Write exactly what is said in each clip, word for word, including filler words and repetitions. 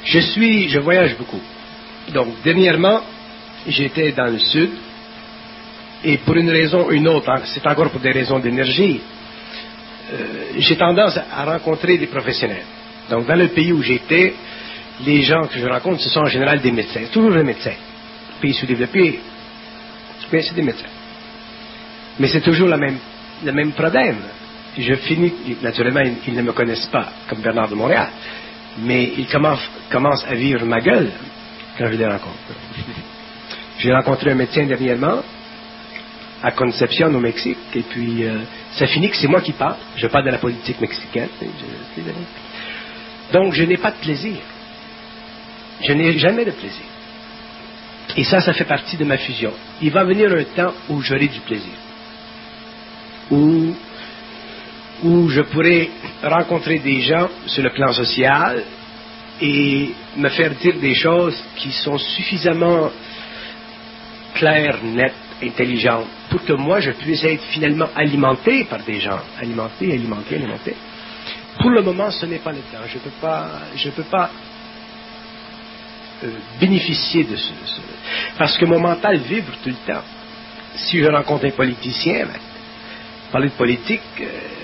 Je suis, je voyage beaucoup. Donc, dernièrement, j'étais dans le sud, et pour une raison ou une autre, c'est encore pour des raisons d'énergie, euh, j'ai tendance à rencontrer des professionnels. Donc, dans le pays où j'étais, les gens que je rencontre, ce sont en général des médecins. Toujours des médecins. Pays sous-développés, mais c'est des médecins. Mais c'est toujours la même, le même problème. Je finis, naturellement, ils, ils ne me connaissent pas, comme Bernard de Montréal, mais ils commencent, commencent à vivre ma gueule quand je les rencontre. J'ai rencontré un médecin dernièrement, à Concepción, au Mexique, et puis euh, ça finit que c'est moi qui parle. Je parle de la politique mexicaine. Je, donc, je n'ai pas de plaisir. Je n'ai jamais de plaisir. Et ça, ça fait partie de ma fusion. Il va venir un temps où j'aurai du plaisir. Où, où je pourrai rencontrer des gens sur le plan social et me faire dire des choses qui sont suffisamment claires, nettes, intelligentes, pour que moi, je puisse être finalement alimenté par des gens. Alimenté, alimenté, alimenté. Pour le moment, ce n'est pas le temps. Je ne peux pas... Je peux pas Euh, bénéficier de ce, ce... Parce que mon mental vibre tout le temps. Si je rencontre un politicien, ben, parler de politique, euh...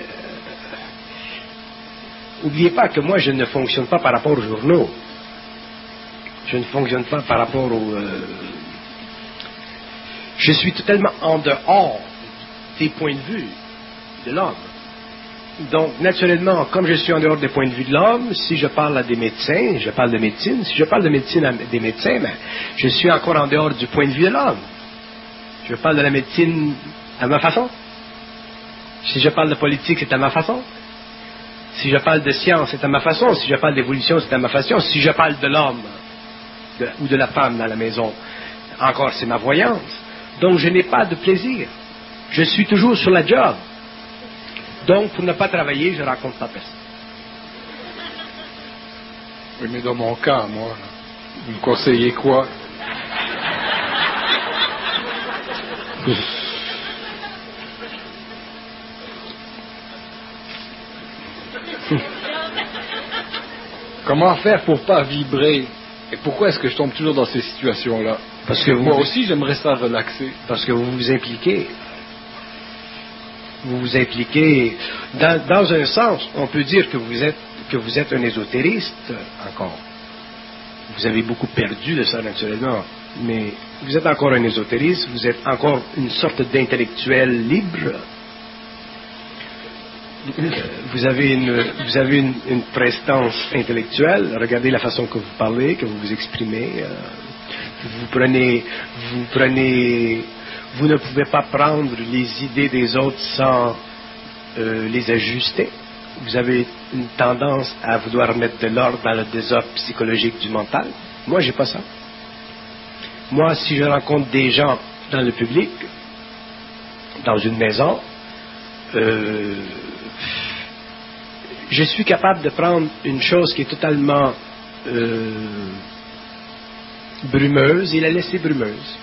n'oubliez pas que moi, je ne fonctionne pas par rapport aux journaux. Je ne fonctionne pas par rapport aux... Euh... Je suis totalement en dehors des points de vue de l'homme. Donc, naturellement, comme je suis en dehors des points de vue de l'homme, si je parle à des médecins, je parle de médecine. Si je parle de médecine à des médecins, ben, je suis encore en dehors du point de vue de l'homme. Je parle de la médecine à ma façon. Si je parle de politique, c'est à ma façon. Si je parle de science, c'est à ma façon. Si je parle d'évolution, c'est à ma façon. Si je parle de l'homme de, ou de la femme dans la maison, encore, c'est ma voyance. Donc, je n'ai pas de plaisir. Je suis toujours sur la job. Donc, pour ne pas travailler, je ne raconte pas personne. Oui, mais dans mon cas, moi, vous me conseillez quoi? Comment faire pour pas vibrer? Et pourquoi est-ce que je tombe toujours dans ces situations-là? Parce que vous, moi aussi, j'aimerais ça relaxer. Parce que vous vous impliquez. Vous vous impliquez. Dans, dans un sens, on peut dire que vous êtes, que vous êtes un ésotériste encore. Vous avez beaucoup perdu de ça, naturellement. Mais vous êtes encore un ésotériste, vous êtes encore une sorte d'intellectuel libre. Vous avez une, vous avez une, une prestance intellectuelle. Regardez la façon que vous parlez, que vous vous exprimez. Vous prenez, vous prenez... Vous ne pouvez pas prendre les idées des autres sans euh, les ajuster. Vous avez une tendance à vouloir mettre de l'ordre dans le désordre psychologique du mental. Moi, j'ai pas ça. Moi, si je rencontre des gens dans le public, dans une maison, euh, je suis capable de prendre une chose qui est totalement euh, brumeuse et la laisser brumeuse.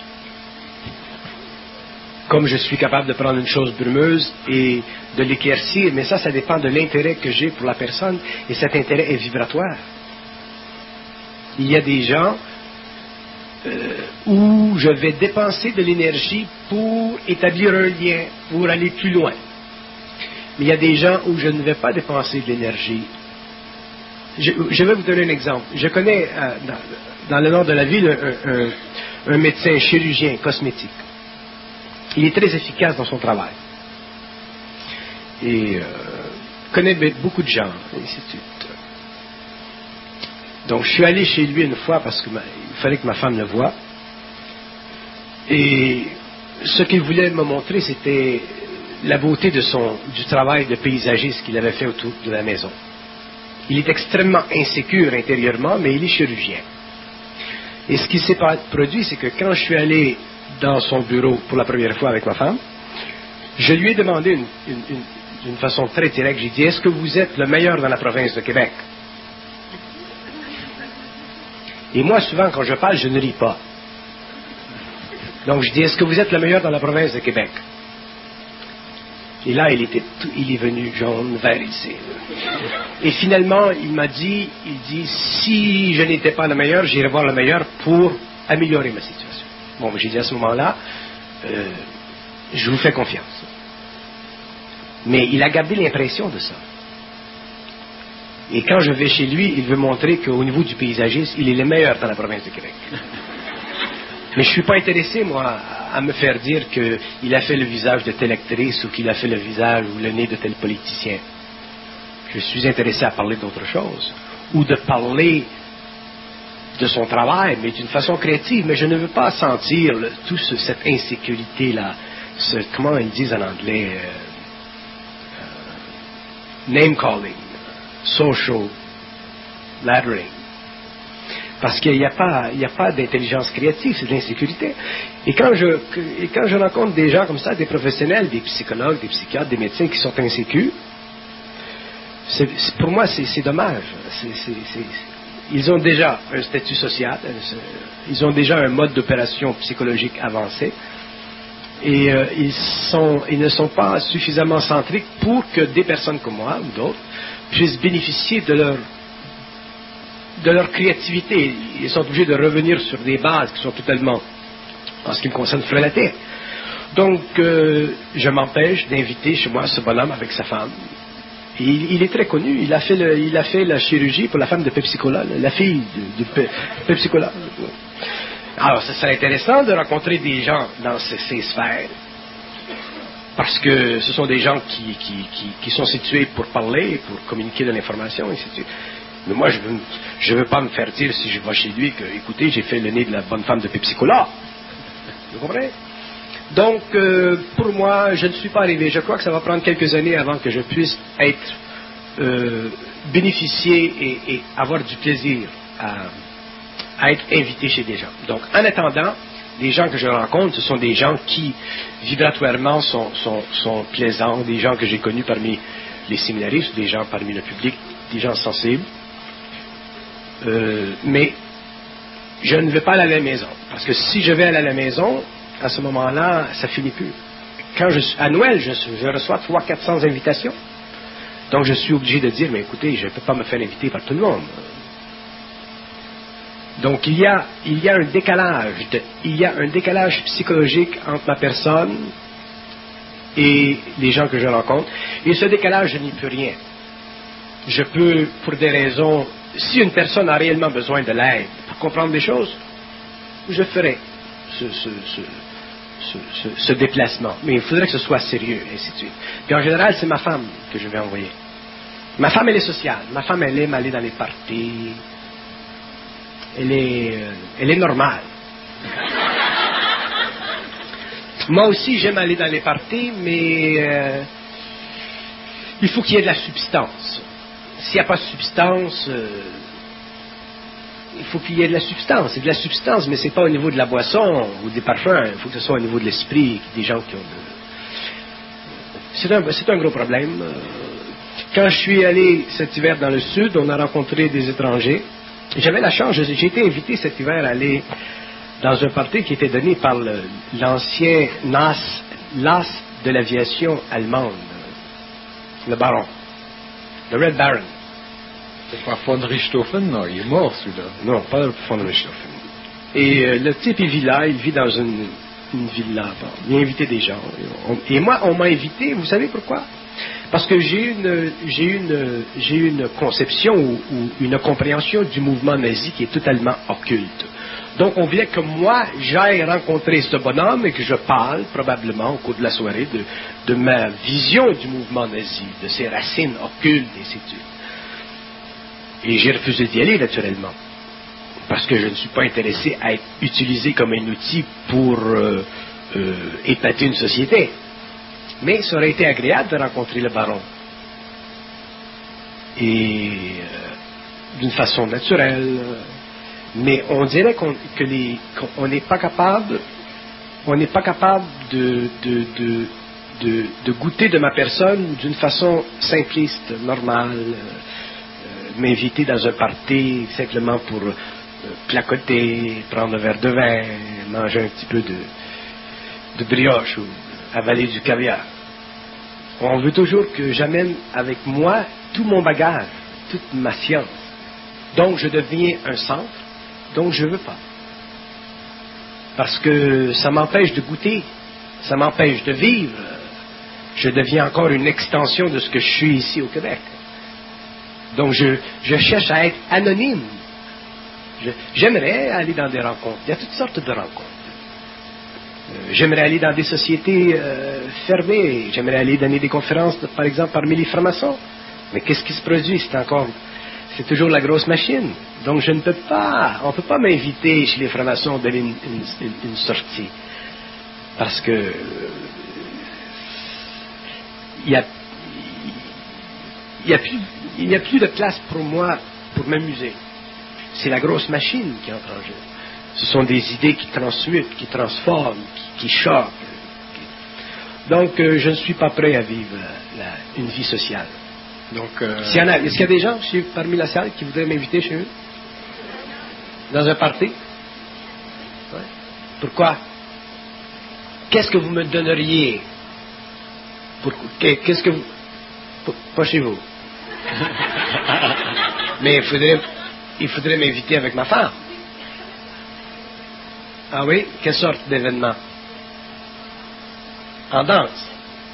Comme je suis capable de prendre une chose brumeuse et de l'éclaircir, mais ça, ça dépend de l'intérêt que j'ai pour la personne, et cet intérêt est vibratoire. Il y a des gens euh, où je vais dépenser de l'énergie pour établir un lien, pour aller plus loin. Mais il y a des gens où je ne vais pas dépenser de l'énergie. Je, je vais vous donner un exemple. Je connais euh, dans, dans le nord de la ville un, un, un médecin chirurgien cosmétique. Il est très efficace dans son travail. Et euh, connaît beaucoup de gens, et ainsi de suite. Donc, je suis allé chez lui une fois parce qu'il fallait que ma femme le voie. Et ce qu'il voulait me montrer, c'était la beauté de son, du travail de paysagiste qu'il avait fait autour de la maison. Il est extrêmement insécure intérieurement, mais il est chirurgien. Et ce qui s'est produit, c'est que quand je suis allé dans son bureau pour la première fois avec ma femme, je lui ai demandé une, une, une, d'une façon très directe, j'ai dit, est-ce que vous êtes le meilleur dans la province de Québec? Et moi, souvent, quand je parle, je ne ris pas. Donc, je dis, est-ce que vous êtes le meilleur dans la province de Québec? Et là, il, était tout, il est venu jaune, vert ici. Et finalement, il m'a dit, il dit, si je n'étais pas le meilleur, j'irais voir le meilleur pour améliorer ma situation. Bon, j'ai dit à ce moment-là, euh, je vous fais confiance. Mais il a gardé l'impression de ça. Et quand je vais chez lui, il veut montrer qu'au niveau du paysagisme, il est le meilleur dans la province de Québec. Mais je ne suis pas intéressé, moi, à me faire dire qu'il a fait le visage de telle actrice ou qu'il a fait le visage ou le nez de tel politicien. Je suis intéressé à parler d'autre chose. Ou de parler de son travail, mais d'une façon créative. Mais je ne veux pas sentir le, tout ce, cette insécurité-là. Ce, comment ils disent en anglais euh, euh, name-calling, social laddering. Parce qu'il n'y a pas, il n'y a pas d'intelligence créative, c'est de l'insécurité. Et quand je, et quand je rencontre des gens comme ça, des professionnels, des psychologues, des psychiatres, des médecins qui sont insécures, c'est, c'est, pour moi, c'est, c'est dommage. C'est, c'est, c'est, ils ont déjà un statut social, ils ont déjà un mode d'opération psychologique avancé, et euh, ils, sont, ils ne sont pas suffisamment centriques pour que des personnes comme moi ou d'autres puissent bénéficier de leur de leur créativité. Ils sont obligés de revenir sur des bases qui sont totalement, en ce qui me concerne, frelatées. Donc, euh, je m'empêche d'inviter chez moi ce bonhomme avec sa femme. Et il, il est très connu. Il a fait, le, il a fait la chirurgie pour la femme de Pepsi-Cola, la fille de, de Pe, Pepsi-Cola. Alors, ce serait intéressant de rencontrer des gens dans ces, ces sphères, parce que ce sont des gens qui, qui, qui, qui sont situés pour parler, pour communiquer de l'information, et ainsi de suite. Mais moi, je ne veux, je veux pas me faire dire, si je vais chez lui, que, écoutez, j'ai fait le nez de la bonne femme de Pepsi-Cola. Vous comprenez? Donc, euh, pour moi, je ne suis pas arrivé. Je crois que ça va prendre quelques années avant que je puisse être, euh, bénéficier et, et avoir du plaisir à, à être invité chez des gens. Donc, en attendant, les gens que je rencontre, ce sont des gens qui, vibratoirement, sont, sont, sont plaisants, des gens que j'ai connus parmi les séminaristes, des gens parmi le public, des gens sensibles. Euh, mais je ne vais pas aller à la maison. Parce que si je vais aller à la maison, à ce moment-là, ça finit plus. Quand je suis, à Noël, je, je reçois trois cents à quatre cents invitations. Donc je suis obligé de dire, mais écoutez, je ne peux pas me faire inviter par tout le monde. Donc il y a, il y a un décalage, de, il y a un décalage psychologique entre ma personne et les gens que je rencontre. Et ce décalage, je n'y peux rien. Je peux, pour des raisons, si une personne a réellement besoin de l'aide pour comprendre des choses, je ferai ce, ce, ce, ce, ce, ce déplacement. Mais il faudrait que ce soit sérieux, et ainsi de suite. Puis en général, c'est ma femme que je vais envoyer. Ma femme, elle est sociale. Ma femme, elle aime aller dans les parties. Elle est, elle est normale. Moi aussi, j'aime aller dans les parties, mais euh, il faut qu'il y ait de la substance. S'il n'y a pas de substance, euh, il faut qu'il y ait de la substance. C'est de la substance, mais ce n'est pas au niveau de la boisson ou des parfums. Il faut que ce soit au niveau de l'esprit, des gens qui ont de... C'est un, c'est un gros problème. Quand je suis allé cet hiver dans le sud, on a rencontré des étrangers. J'avais la chance, j'ai été invité cet hiver à aller dans un party qui était donné par le, l'ancien Nas, l'as de l'aviation allemande, le baron. Le Red Baron. C'est pas von Richthofen, non, il est mort celui-là. Non, pas von Richthofen. Et euh, le type, il vit là, il vit dans une, une villa. Bon, il a invité des gens. On, et moi, on m'a invité, vous savez pourquoi? Parce que j'ai une, j'ai une, j'ai une conception ou, ou une compréhension du mouvement nazi qui est totalement occulte. Donc, on voulait que moi, j'aille rencontrer ce bonhomme et que je parle, probablement, au cours de la soirée, de, de ma vision du mouvement nazi, de ses racines occultes, et ainsi de suite. Et j'ai refusé d'y aller, naturellement. Parce que je ne suis pas intéressé à être utilisé comme un outil pour euh, euh, épater une société. Mais ça aurait été agréable de rencontrer le baron. Et euh, d'une façon naturelle. Mais on dirait qu'on, que les, qu'on n'est pas capable, on n'est pas capable de, de, de, de, de goûter de ma personne d'une façon simpliste, normale, euh, m'inviter dans un party simplement pour euh, clacoter, prendre un verre de vin, manger un petit peu de, de brioche ou avaler du caviar. On veut toujours que j'amène avec moi tout mon bagage, toute ma science. Donc, je deviens un centre, donc je ne veux pas. Parce que ça m'empêche de goûter, ça m'empêche de vivre. Je deviens encore une extension de ce que je suis ici au Québec. Donc, je, je cherche à être anonyme. Je, j'aimerais aller dans des rencontres. Il y a toutes sortes de rencontres. Euh, j'aimerais aller dans des sociétés euh, fermées. J'aimerais aller donner des conférences, par exemple, parmi les francs-maçons. Mais qu'est-ce qui se produit? C'est encore... C'est toujours la grosse machine. Donc, je ne peux pas... On ne peut pas m'inviter chez les francs-maçons à donner une, une, une, une sortie. Parce que... Euh, il y a... Il n'y a, plus, a plus de place pour moi pour m'amuser. C'est la grosse machine qui entre en jeu. Ce sont des idées qui transmutent, qui transforment, qui, qui choquent. Qui... Donc, euh, je ne suis pas prêt à vivre la, une vie sociale. Donc, euh... S'il y en a, est-ce qu'il y a des gens chez, parmi la salle qui voudraient m'inviter chez eux? Dans un party? Ouais. Pourquoi? Qu'est-ce que vous me donneriez? Pour, qu'est-ce que vous... Pas chez vous. Mais il faudrait, il faudrait m'inviter avec ma femme. Ah oui? Quelle sorte d'événement? En danse.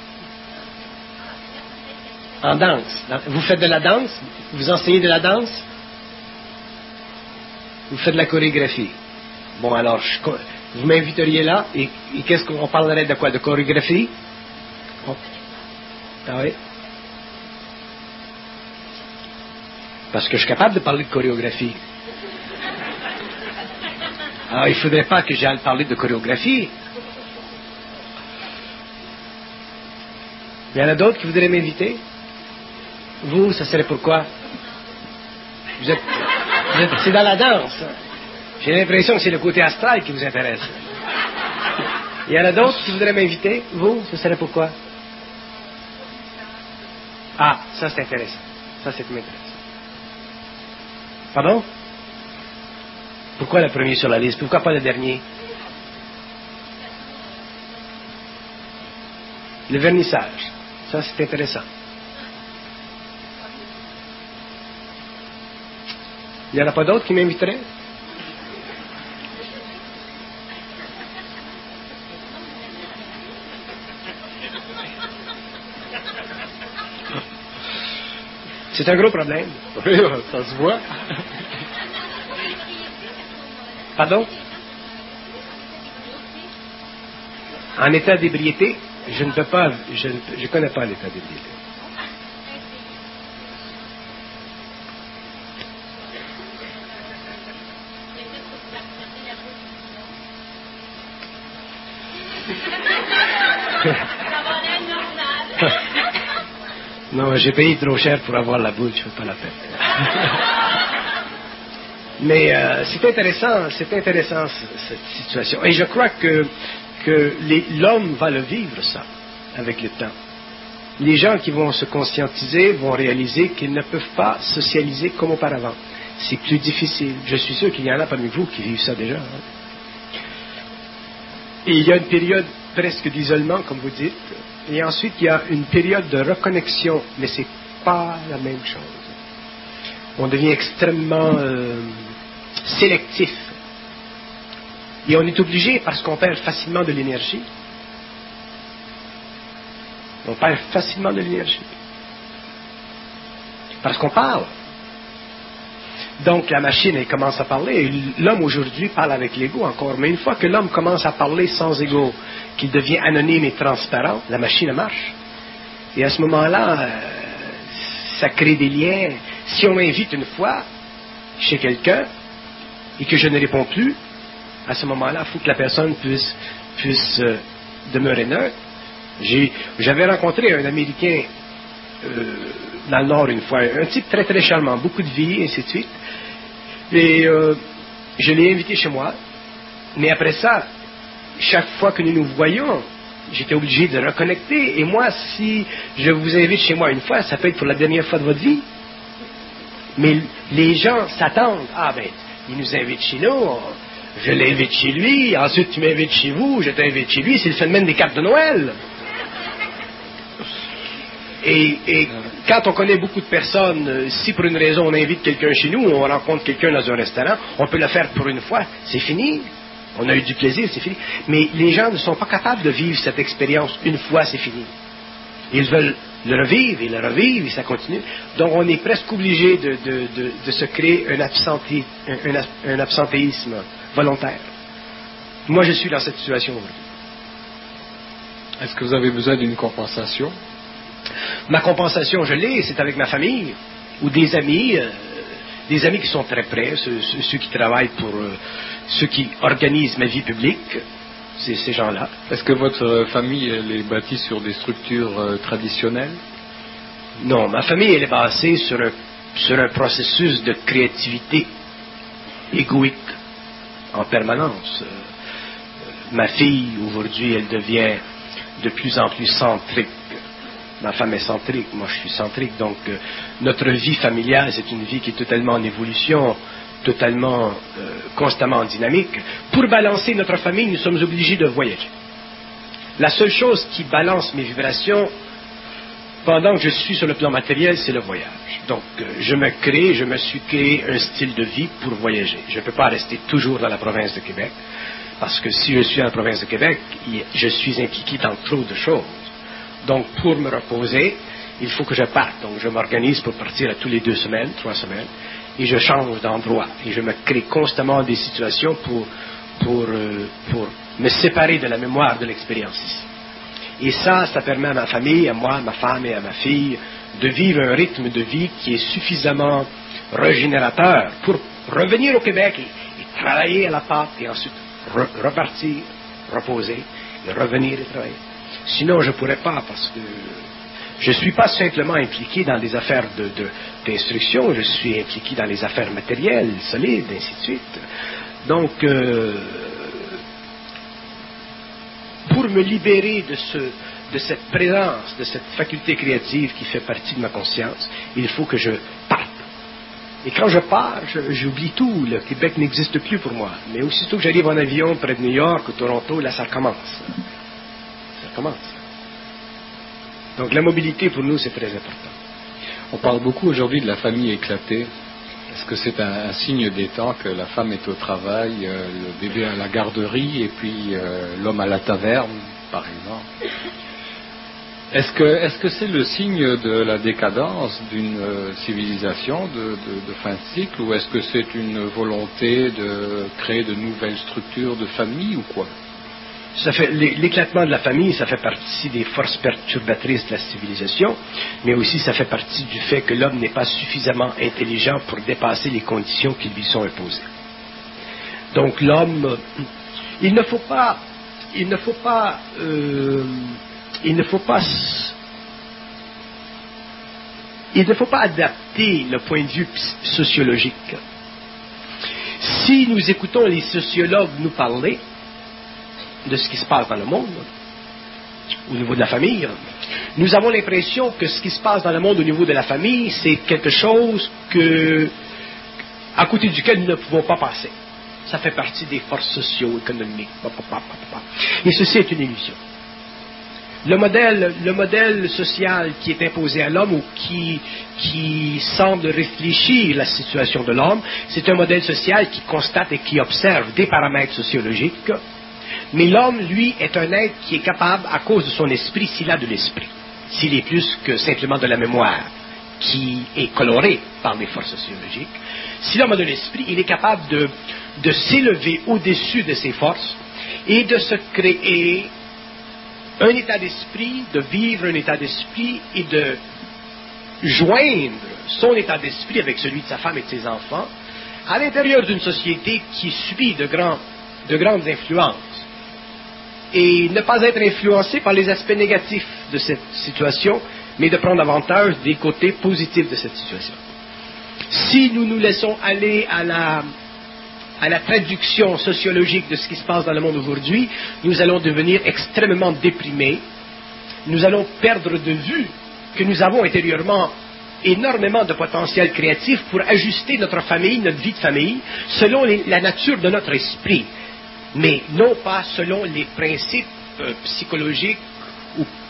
En danse. Vous faites de la danse? Vous enseignez de la danse? Vous faites de la chorégraphie. Bon, alors, je, vous m'inviteriez là, et, et qu'est-ce qu'on parlerait de quoi? De chorégraphie? Oh. Ah oui? Parce que je suis capable de parler de chorégraphie. Alors, il ne faudrait pas que j'aille parler de chorégraphie. Il y en a d'autres qui voudraient m'inviter? Vous, ça serait pourquoi? Vous êtes, vous êtes, c'est dans la danse. J'ai l'impression que c'est le côté astral qui vous intéresse. Il y en a d'autres qui voudraient m'inviter? Vous, ça serait pourquoi? Ah, ça c'est intéressant. Ça c'est m'intéresse. Pardon? Pourquoi le premier sur la liste? Pourquoi pas le dernier? Le vernissage. Ça, c'est intéressant. Il n'y en a pas d'autres qui m'inviteraient? C'est un gros problème. Oui, ça se voit. Pardon? En état d'ébriété, je ne peux pas, je ne connais pas l'état d'ébriété. Non, j'ai payé trop cher pour avoir la boule, je ne fais pas la peine. Mais euh, c'est intéressant, c'est intéressant cette situation. Et je crois que, que les, l'homme va le vivre, ça, avec le temps. Les gens qui vont se conscientiser vont réaliser qu'ils ne peuvent pas socialiser comme auparavant. C'est plus difficile. Je suis sûr qu'il y en a parmi vous qui vivent ça déjà. Hein. Et il y a une période presque d'isolement, comme vous dites. Et ensuite, il y a une période de reconnexion, mais ce n'est pas la même chose. On devient extrêmement euh, sélectif. Et on est obligé, parce qu'on perd facilement de l'énergie. On perd facilement de l'énergie. Parce qu'on parle. Donc la machine, elle commence à parler. Et l'homme aujourd'hui parle avec l'ego encore. Mais une fois que l'homme commence à parler sans ego, qu'il devient anonyme et transparent, la machine marche. Et à ce moment-là, euh, ça crée des liens. Si on m'invite une fois chez quelqu'un et que je ne réponds plus, à ce moment-là, il faut que la personne puisse, puisse euh, demeurer neutre. J'ai, j'avais rencontré un Américain euh, dans le Nord une fois, un type très très charmant, beaucoup de vie, et ainsi de suite. Et euh, je l'ai invité chez moi, mais après ça, chaque fois que nous nous voyons, j'étais obligé de reconnecter. Et moi, si je vous invite chez moi une fois, ça peut être pour la dernière fois de votre vie. Mais les gens s'attendent. Ah ben, il nous invite chez nous, je l'invite chez lui, ensuite tu m'invites chez vous, je t'invite chez lui, c'est le phénomène des cartes de Noël. Et, et quand on connaît beaucoup de personnes, si pour une raison on invite quelqu'un chez nous, on rencontre quelqu'un dans un restaurant, on peut le faire pour une fois, c'est fini. On a eu du plaisir, c'est fini. Mais les gens ne sont pas capables de vivre cette expérience une fois, c'est fini. Ils veulent le revivre et le revivre et ça continue. Donc on est presque obligé de, de, de, de se créer un, absenté, un, un, un absentéisme volontaire. Moi, je suis dans cette situation aujourd'hui. Est-ce que vous avez besoin d'une compensation? Ma compensation, je l'ai, c'est avec ma famille ou des amis, euh, des amis qui sont très près, ceux, ceux, ceux qui travaillent pour, euh, ceux qui organisent ma vie publique, c'est ces gens-là. Est-ce que votre famille elle est bâtie sur des structures euh, traditionnelles? Non, ma famille elle est basée sur un, sur un processus de créativité égoïque en permanence. Euh, ma fille, aujourd'hui, elle devient de plus en plus centrique. Ma femme est centrique, moi je suis centrique. Donc, euh, notre vie familiale, c'est une vie qui est totalement en évolution, totalement, euh, constamment dynamique. Pour balancer notre famille, nous sommes obligés de voyager. La seule chose qui balance mes vibrations, pendant que je suis sur le plan matériel, c'est le voyage. Donc, euh, je me crée, je me suis créé un style de vie pour voyager. Je ne peux pas rester toujours dans la province de Québec, parce que si je suis dans la province de Québec, je suis impliqué dans trop de choses. Donc, pour me reposer, il faut que je parte. Donc, je m'organise pour partir à tous les deux semaines, trois semaines, et je change d'endroit. Et je me crée constamment des situations pour, pour, euh, pour me séparer de la mémoire de l'expérience ici. Et ça, ça permet à ma famille, à moi, à ma femme et à ma fille, de vivre un rythme de vie qui est suffisamment régénérateur pour revenir au Québec et, et travailler à la pâte, et ensuite re, repartir, reposer, et revenir et travailler. Sinon, je ne pourrais pas, parce que je ne suis pas simplement impliqué dans des affaires de, de, d'instruction, je suis impliqué dans les affaires matérielles, solides, ainsi de suite. Donc, euh, pour me libérer de, ce, de cette présence, de cette faculté créative qui fait partie de ma conscience, il faut que je parte. Et quand je pars, je, j'oublie tout. Le Québec n'existe plus pour moi. Mais aussitôt que j'arrive en avion près de New York ou Toronto, là, ça commence. Ça commence. Donc la mobilité pour nous, c'est très important. On parle beaucoup aujourd'hui de la famille éclatée. Est-ce que c'est un, un signe des temps que la femme est au travail, euh, le bébé à la garderie et puis euh, l'homme à la taverne, par exemple? Est-ce que, est-ce que c'est le signe de la décadence d'une euh, civilisation de, de, de fin de cycle, ou est-ce que c'est une volonté de créer de nouvelles structures de famille ou quoi? Ça fait, l'éclatement de la famille, ça fait partie des forces perturbatrices de la civilisation, mais aussi ça fait partie du fait que l'homme n'est pas suffisamment intelligent pour dépasser les conditions qui lui sont imposées. Donc l'homme, il ne faut pas, il ne faut pas, euh, il ne faut pas, il ne faut pas adapter le point de vue sociologique. Si nous écoutons les sociologues nous parler de ce qui se passe dans le monde, au niveau de la famille, nous avons l'impression que ce qui se passe dans le monde au niveau de la famille, c'est quelque chose que, à côté duquel nous ne pouvons pas passer. Ça fait partie des forces socio-économiques. Et ceci est une illusion. Le modèle, le modèle social qui est imposé à l'homme ou qui, qui semble réfléchir la situation de l'homme, c'est un modèle social qui constate et qui observe des paramètres sociologiques. Mais l'homme, lui, est un être qui est capable, à cause de son esprit, s'il a de l'esprit, s'il est plus que simplement de la mémoire, qui est colorée par les forces sociologiques, si l'homme a de l'esprit, il est capable de, de s'élever au-dessus de ses forces et de se créer un état d'esprit, de vivre un état d'esprit et de joindre son état d'esprit avec celui de sa femme et de ses enfants à l'intérieur d'une société qui subit de, grands, de grandes influences. Et ne pas être influencé par les aspects négatifs de cette situation, mais de prendre avantage des côtés positifs de cette situation. Si nous nous laissons aller à la, à la traduction sociologique de ce qui se passe dans le monde aujourd'hui, nous allons devenir extrêmement déprimés. Nous allons perdre de vue que nous avons intérieurement énormément de potentiel créatif pour ajuster notre famille, notre vie de famille, selon les, la nature de notre esprit, mais non pas selon les principes euh, psychologiques ou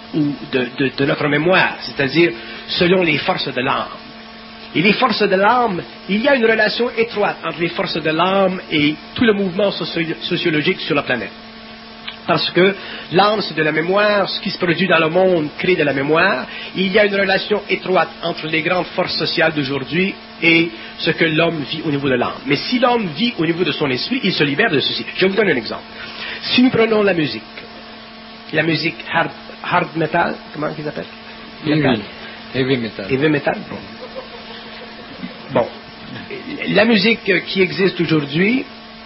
ou de, de, de notre mémoire, c'est-à-dire selon les forces de l'âme. Et les forces de l'âme, il y a une relation étroite entre les forces de l'âme et tout le mouvement socio- sociologique sur la planète. Parce que l'âme, c'est de la mémoire, ce qui se produit dans le monde crée de la mémoire. Il y a une relation étroite entre les grandes forces sociales d'aujourd'hui et ce que l'homme vit au niveau de l'âme. Mais si l'homme vit au niveau de son esprit, il se libère de ceci. Je vous donne un exemple. Si nous prenons la musique, la musique hard, hard metal, comment ils appellent? Heavy, heavy metal. Heavy metal, bon. Bon, la musique qui existe aujourd'hui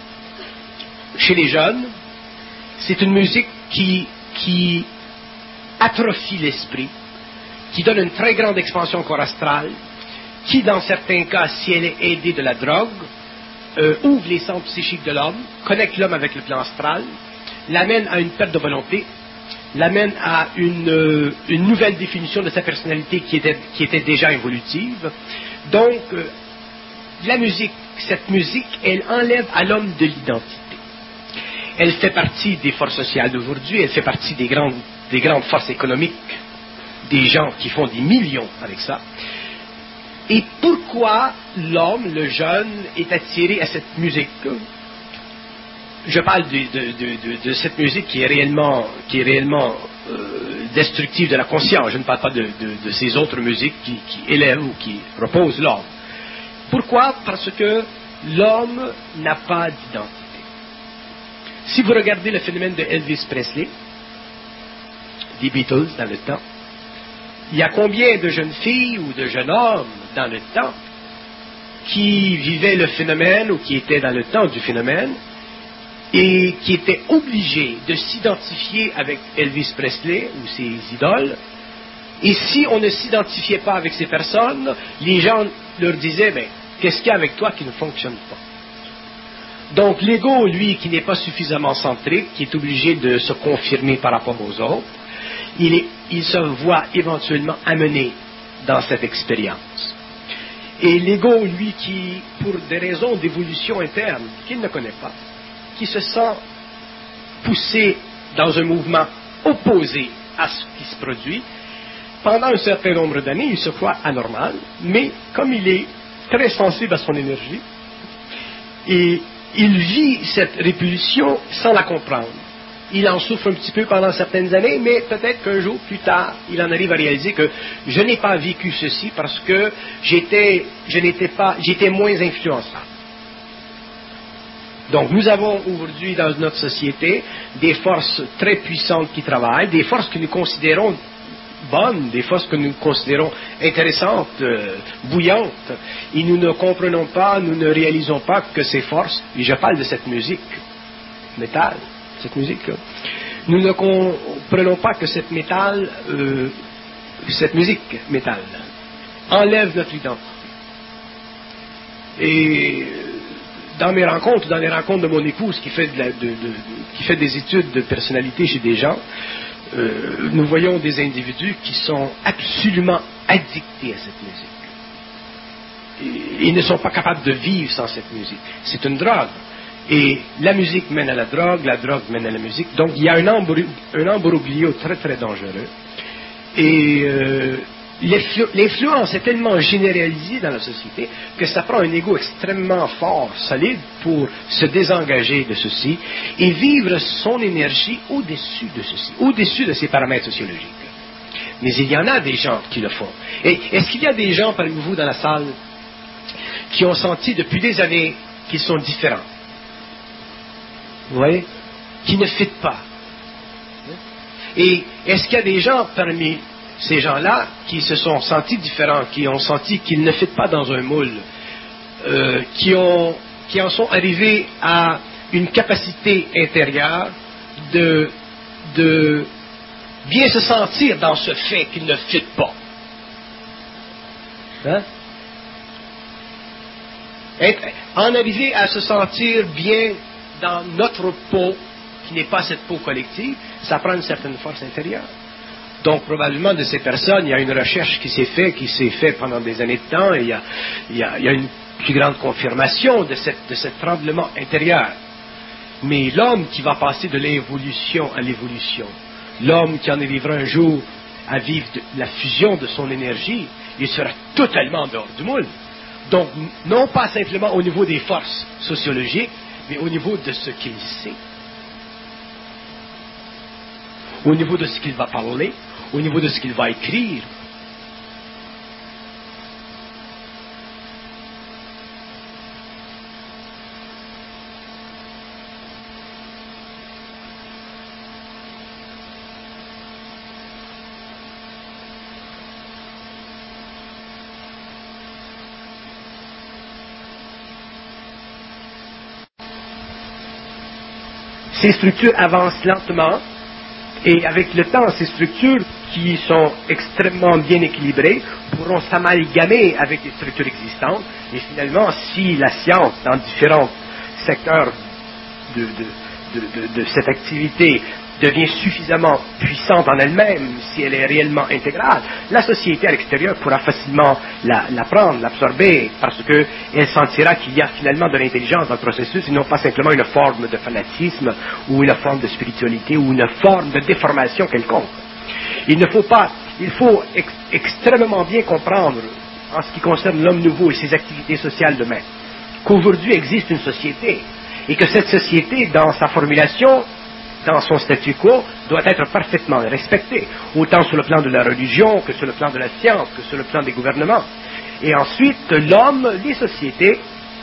chez les jeunes, c'est une musique qui, qui atrophie l'esprit, qui donne une très grande expansion corps astrale, qui dans certains cas, si elle est aidée de la drogue, euh, ouvre les centres psychiques de l'homme, connecte l'homme avec le plan astral, l'amène à une perte de volonté, l'amène à une, euh, une nouvelle définition de sa personnalité qui était, qui était déjà évolutive. Donc, euh, la musique, cette musique, elle enlève à l'homme de l'identité. Elle fait partie des forces sociales d'aujourd'hui, elle fait partie des grandes, des grandes forces économiques, des gens qui font des millions avec ça. Et pourquoi l'homme, le jeune, est attiré à cette musique? Je parle de, de, de, de, de cette musique qui est réellement, qui est réellement euh, destructive de la conscience. Je ne parle pas de, de, de ces autres musiques qui, qui élèvent ou qui reposent l'homme. Pourquoi? Parce que l'homme n'a pas d'identité. Si vous regardez le phénomène de Elvis Presley, des Beatles dans le temps, il y a combien de jeunes filles ou de jeunes hommes dans le temps qui vivaient le phénomène ou qui étaient dans le temps du phénomène et qui étaient obligés de s'identifier avec Elvis Presley ou ses idoles. Et si on ne s'identifiait pas avec ces personnes, les gens leur disaient, ben, qu'est-ce qu'il y a avec toi qui ne fonctionne pas? Donc l'ego, lui, qui n'est pas suffisamment centrique, qui est obligé de se confirmer par rapport aux autres, il, est, il se voit éventuellement amené dans cette expérience. Et l'ego, lui, qui, pour des raisons d'évolution interne qu'il ne connaît pas, qui se sent poussé dans un mouvement opposé à ce qui se produit, pendant un certain nombre d'années, il se croit anormal, mais comme il est très sensible à son énergie, et il vit cette répulsion sans la comprendre. Il en souffre un petit peu pendant certaines années, mais peut-être qu'un jour plus tard, il en arrive à réaliser que je n'ai pas vécu ceci parce que j'étais, je n'étais pas, j'étais moins influençable. Donc nous avons aujourd'hui dans notre société des forces très puissantes qui travaillent, des forces que nous considérons bonnes, des forces que nous considérons intéressantes, euh, bouillantes, et nous ne comprenons pas, nous ne réalisons pas que ces forces, et je parle de cette musique, métal, cette musique-là, nous ne comprenons pas que cette métal, euh, cette musique métal, enlève notre identité. Et dans mes rencontres, dans les rencontres de mon épouse qui fait, de la, de, de, qui fait des études de personnalité chez des gens, Euh, nous voyons des individus qui sont absolument addictés à cette musique. Et, ils ne sont pas capables de vivre sans cette musique. C'est une drogue. Et la musique mène à la drogue, la drogue mène à la musique. Donc il y a un, embru, un embroglio très très dangereux. Et euh, l'influence est tellement généralisée dans la société que ça prend un ego extrêmement fort, solide, pour se désengager de ceci et vivre son énergie au-dessus de ceci, au-dessus de ces paramètres sociologiques. Mais il y en a des gens qui le font. Et est-ce qu'il y a des gens parmi vous dans la salle qui ont senti depuis des années qu'ils sont différents? Vous voyez? Qui ne fitent pas. Et est-ce qu'il y a des gens parmi ces gens-là qui se sont sentis différents, qui ont senti qu'ils ne fitent pas dans un moule, euh, qui, ont, qui en sont arrivés à une capacité intérieure de, de bien se sentir dans ce fait qu'ils ne fitent pas. Hein? Être, en arriver à se sentir bien dans notre peau, qui n'est pas cette peau collective, ça prend une certaine force intérieure. Donc, probablement, de ces personnes, il y a une recherche qui s'est faite, qui s'est faite pendant des années de temps, et il y a, il y a, il y a une plus grande confirmation de, cette, de ce tremblement intérieur. Mais l'homme qui va passer de l'évolution à l'évolution, L'homme qui en arrivera un jour à vivre de la fusion de son énergie, il sera totalement dehors du moule. Donc, non pas simplement au niveau des forces sociologiques, mais au niveau de ce qu'il sait, au niveau de ce qu'il va parler, au niveau de ce qu'il va écrire. Ces structures avancent lentement et avec le temps, ces structures qui sont extrêmement bien équilibrées pourront s'amalgamer avec les structures existantes et finalement, si la science dans différents secteurs de, de, de, de, de cette activité devient suffisamment puissante en elle-même, si elle est réellement intégrale, la société à l'extérieur pourra facilement la, la prendre, l'absorber, parce qu'elle sentira qu'il y a finalement de l'intelligence dans le processus, et non pas simplement une forme de fanatisme, ou une forme de spiritualité, ou une forme de déformation quelconque. Il ne faut pas, il faut ex, extrêmement bien comprendre, en ce qui concerne l'homme nouveau et ses activités sociales demain, qu'aujourd'hui existe une société, et que cette société, dans sa formulation, dans son statu quo, doit être parfaitement respecté, autant sur le plan de la religion que sur le plan de la science, que sur le plan des gouvernements. Et ensuite, l'homme, les sociétés,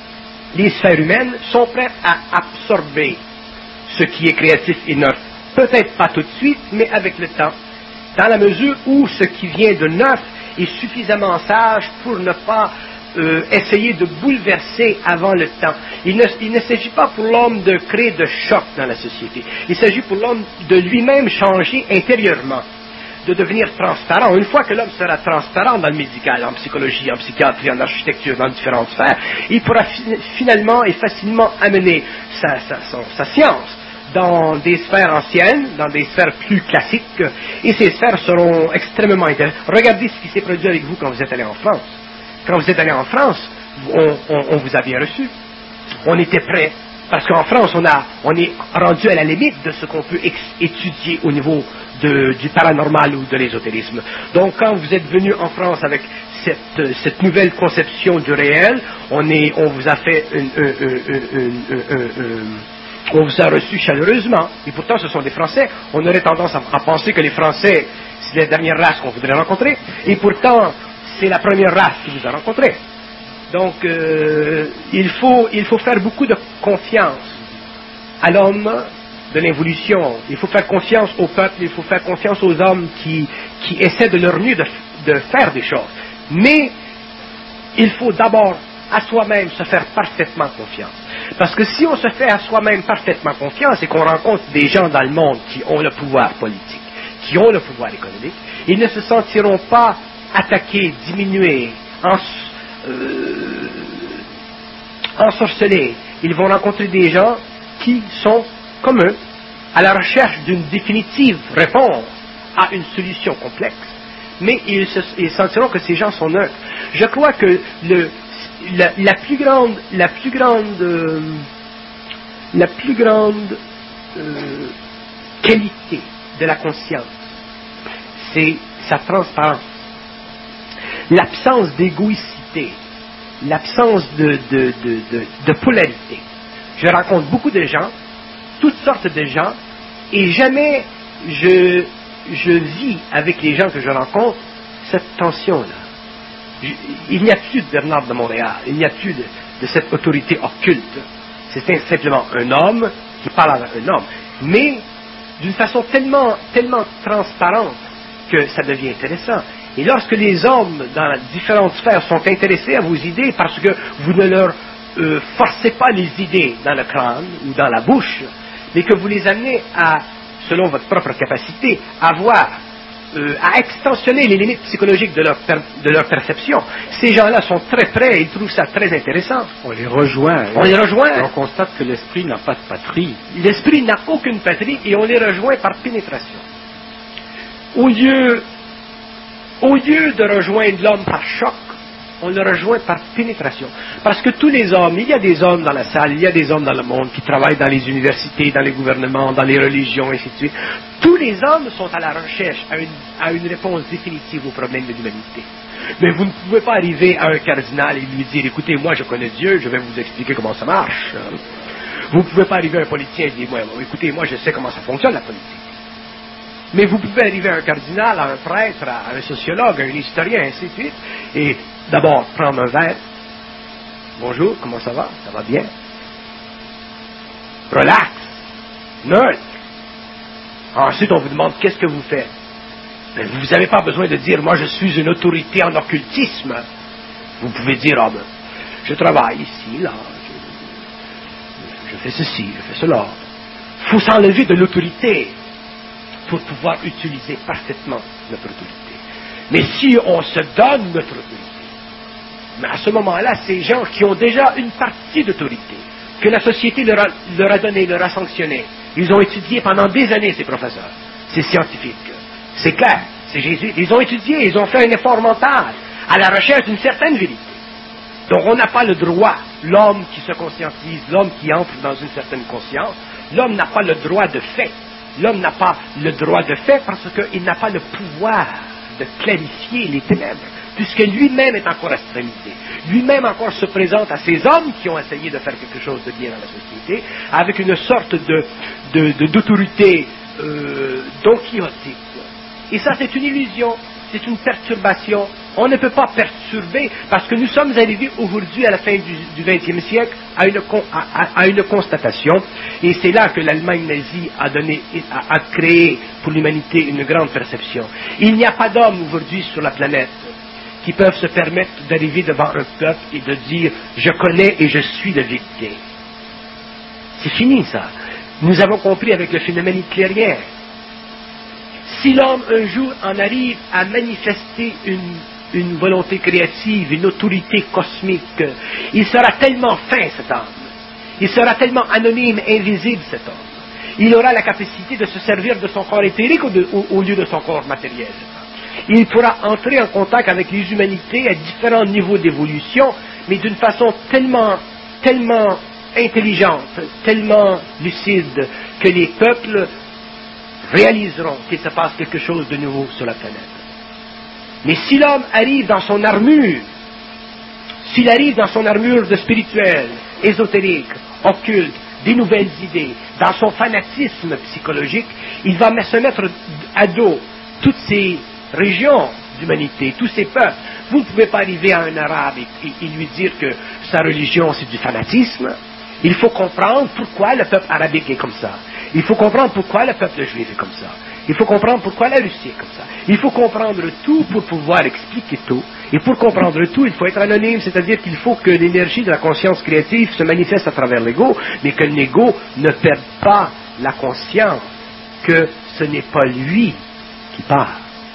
les sphères humaines sont prêtes à absorber ce qui est créatif et neuf. Peut-être pas tout de suite, mais avec le temps, dans la mesure où ce qui vient de neuf est suffisamment sage pour ne pas Euh, essayer de bouleverser avant le temps. Il ne, il ne s'agit pas pour l'homme de créer de choc dans la société. Il s'agit pour l'homme de lui-même changer intérieurement, de devenir transparent. Une fois que l'homme sera transparent dans le médical, en psychologie, en psychiatrie, en architecture, dans différentes sphères, il pourra fi- finalement et facilement amener sa, sa, son, sa science dans des sphères anciennes, dans des sphères plus classiques, et ces sphères seront extrêmement intéressantes. Regardez ce qui s'est produit avec vous quand vous êtes allé en France. Quand vous êtes allé en France, on, on, on vous a bien reçu. On était prêt, parce qu'en France, on, a, on est rendu à la limite de ce qu'on peut ex- étudier au niveau de, du paranormal ou de l'ésotérisme. Donc, quand vous êtes venu en France avec cette, cette nouvelle conception du réel, on, est, on vous a fait une, une, une, une, une, une on vous a reçu chaleureusement, et pourtant ce sont des Français. On aurait tendance à, à penser que les Français, c'est la dernière race qu'on voudrait rencontrer, et pourtant, c'est la première race qui vous a rencontré. Donc, euh, il, faut, il faut faire beaucoup de confiance à l'homme de l'évolution. Il faut faire confiance au peuple, il faut faire confiance aux hommes qui, qui essaient de leur mieux de, de faire des choses. Mais, il faut d'abord à soi-même se faire parfaitement confiance. Parce que si on se fait à soi-même parfaitement confiance et qu'on rencontre des gens dans le monde qui ont le pouvoir politique, qui ont le pouvoir économique, ils ne se sentiront pas attaqués, diminués, en, euh, ensorcelés. Ils vont rencontrer des gens qui sont, comme eux, à la recherche d'une définitive réponse à une solution complexe. Mais ils, se, ils sentiront que ces gens sont neutres. Je crois que le, la, la plus grande, la plus grande, euh, la plus grande euh, qualité de la conscience, c'est sa transparence. L'absence d'égoïcité, l'absence de, de, de, de, de polarité. Je rencontre beaucoup de gens, toutes sortes de gens, et jamais je, je vis avec les gens que je rencontre cette tension-là. Je, il n'y a plus de Bernard de Montréal, il n'y a plus de, de cette autorité occulte. C'est simplement un homme qui parle à un homme, mais d'une façon tellement, tellement transparente que ça devient intéressant. Et lorsque les hommes dans différentes sphères sont intéressés à vos idées parce que vous ne leur euh, forcez pas les idées dans le crâne ou dans la bouche, mais que vous les amenez à, selon votre propre capacité, à voir, euh, à extensionner les limites psychologiques de leur, per, de leur perception, ces gens-là sont très prêts et ils trouvent ça très intéressant. On les rejoint. On les rejoint. Et on constate que l'esprit n'a pas de patrie. L'esprit n'a aucune patrie et on les rejoint par pénétration. Au lieu Au lieu de rejoindre l'homme par choc, On le rejoint par pénétration. Parce que tous les hommes, il y a des hommes dans la salle, il y a des hommes dans le monde qui travaillent dans les universités, dans les gouvernements, dans les religions, et ainsi de suite. Tous les hommes sont à la recherche à une, à une réponse définitive aux problèmes de l'humanité. Mais vous ne pouvez pas arriver à un cardinal et lui dire, écoutez, moi je connais Dieu, je vais vous expliquer comment ça marche. Vous ne pouvez pas arriver à un politicien et dire, écoutez, moi je sais comment ça fonctionne la politique. Mais vous pouvez arriver à un cardinal, à un prêtre, à un sociologue, à un historien, ainsi de suite, et d'abord prendre un verre. Bonjour, comment ça va? Ça va bien? Relax. Neutre. Ensuite, on vous demande qu'est-ce que vous faites. Mais vous n'avez pas besoin de dire, moi je suis une autorité en occultisme. Vous pouvez dire, ah ben, je travaille ici, là, je, je fais ceci, je fais cela. Il faut s'enlever de l'autorité pour pouvoir utiliser parfaitement notre autorité. Mais si on se donne notre autorité, mais à ce moment-là, ces gens qui ont déjà une partie d'autorité, que la société leur a, leur a donné, leur a sanctionné, ils ont étudié pendant des années, ces professeurs, ces scientifiques, c'est clair, c'est Jésus, ils ont étudié, ils ont fait un effort mental à la recherche d'une certaine vérité. Donc on n'a pas le droit, l'homme qui se conscientise, l'homme qui entre dans une certaine conscience, l'homme n'a pas le droit de fait. L'homme n'a pas le droit de fait parce qu'il n'a pas le pouvoir de clarifier les ténèbres, puisque lui-même est encore extrémisé. Lui-même encore se présente à ces hommes qui ont essayé de faire quelque chose de bien dans la société, avec une sorte de, de, de, d'autorité euh, donquillotique. Et ça, c'est une illusion, c'est une perturbation. On ne peut pas perturber, parce que nous sommes arrivés aujourd'hui, à la fin du vingtième siècle, à une, à, à une constatation, et c'est là que l'Allemagne nazie a, donné, a, a créé pour l'humanité une grande perception. Il n'y a pas d'hommes aujourd'hui sur la planète qui peuvent se permettre d'arriver devant un peuple et de dire « je connais et je suis la vérité ». C'est fini ça. Nous avons compris avec le phénomène hitlérien. Si l'homme un jour en arrive à manifester une, une volonté créative, une autorité cosmique, il sera tellement fin cet homme, il sera tellement anonyme, invisible cet homme, il aura la capacité de se servir de son corps éthérique au, de, au, au lieu de son corps matériel. Il pourra entrer en contact avec les humanités à différents niveaux d'évolution, mais d'une façon tellement, tellement intelligente, tellement lucide, que les peuples réaliseront qu'il se passe quelque chose de nouveau sur la planète. Mais si l'homme arrive dans son armure, s'il arrive dans son armure de spirituel, ésotérique, occulte, des nouvelles idées, dans son fanatisme psychologique, il va se mettre à dos toutes ces régions d'humanité, tous ces peuples. Vous ne pouvez pas arriver à un arabe et, et, et lui dire que sa religion c'est du fanatisme. Il faut comprendre pourquoi le peuple arabique est comme ça. Il faut comprendre pourquoi le peuple juif est comme ça. Il faut comprendre pourquoi la Russie est comme ça. Il faut comprendre tout pour pouvoir expliquer tout. Et pour comprendre tout, il faut être anonyme, c'est-à-dire qu'il faut que l'énergie de la conscience créative se manifeste à travers l'ego, mais que l'ego ne perde pas la conscience que ce n'est pas lui qui parle,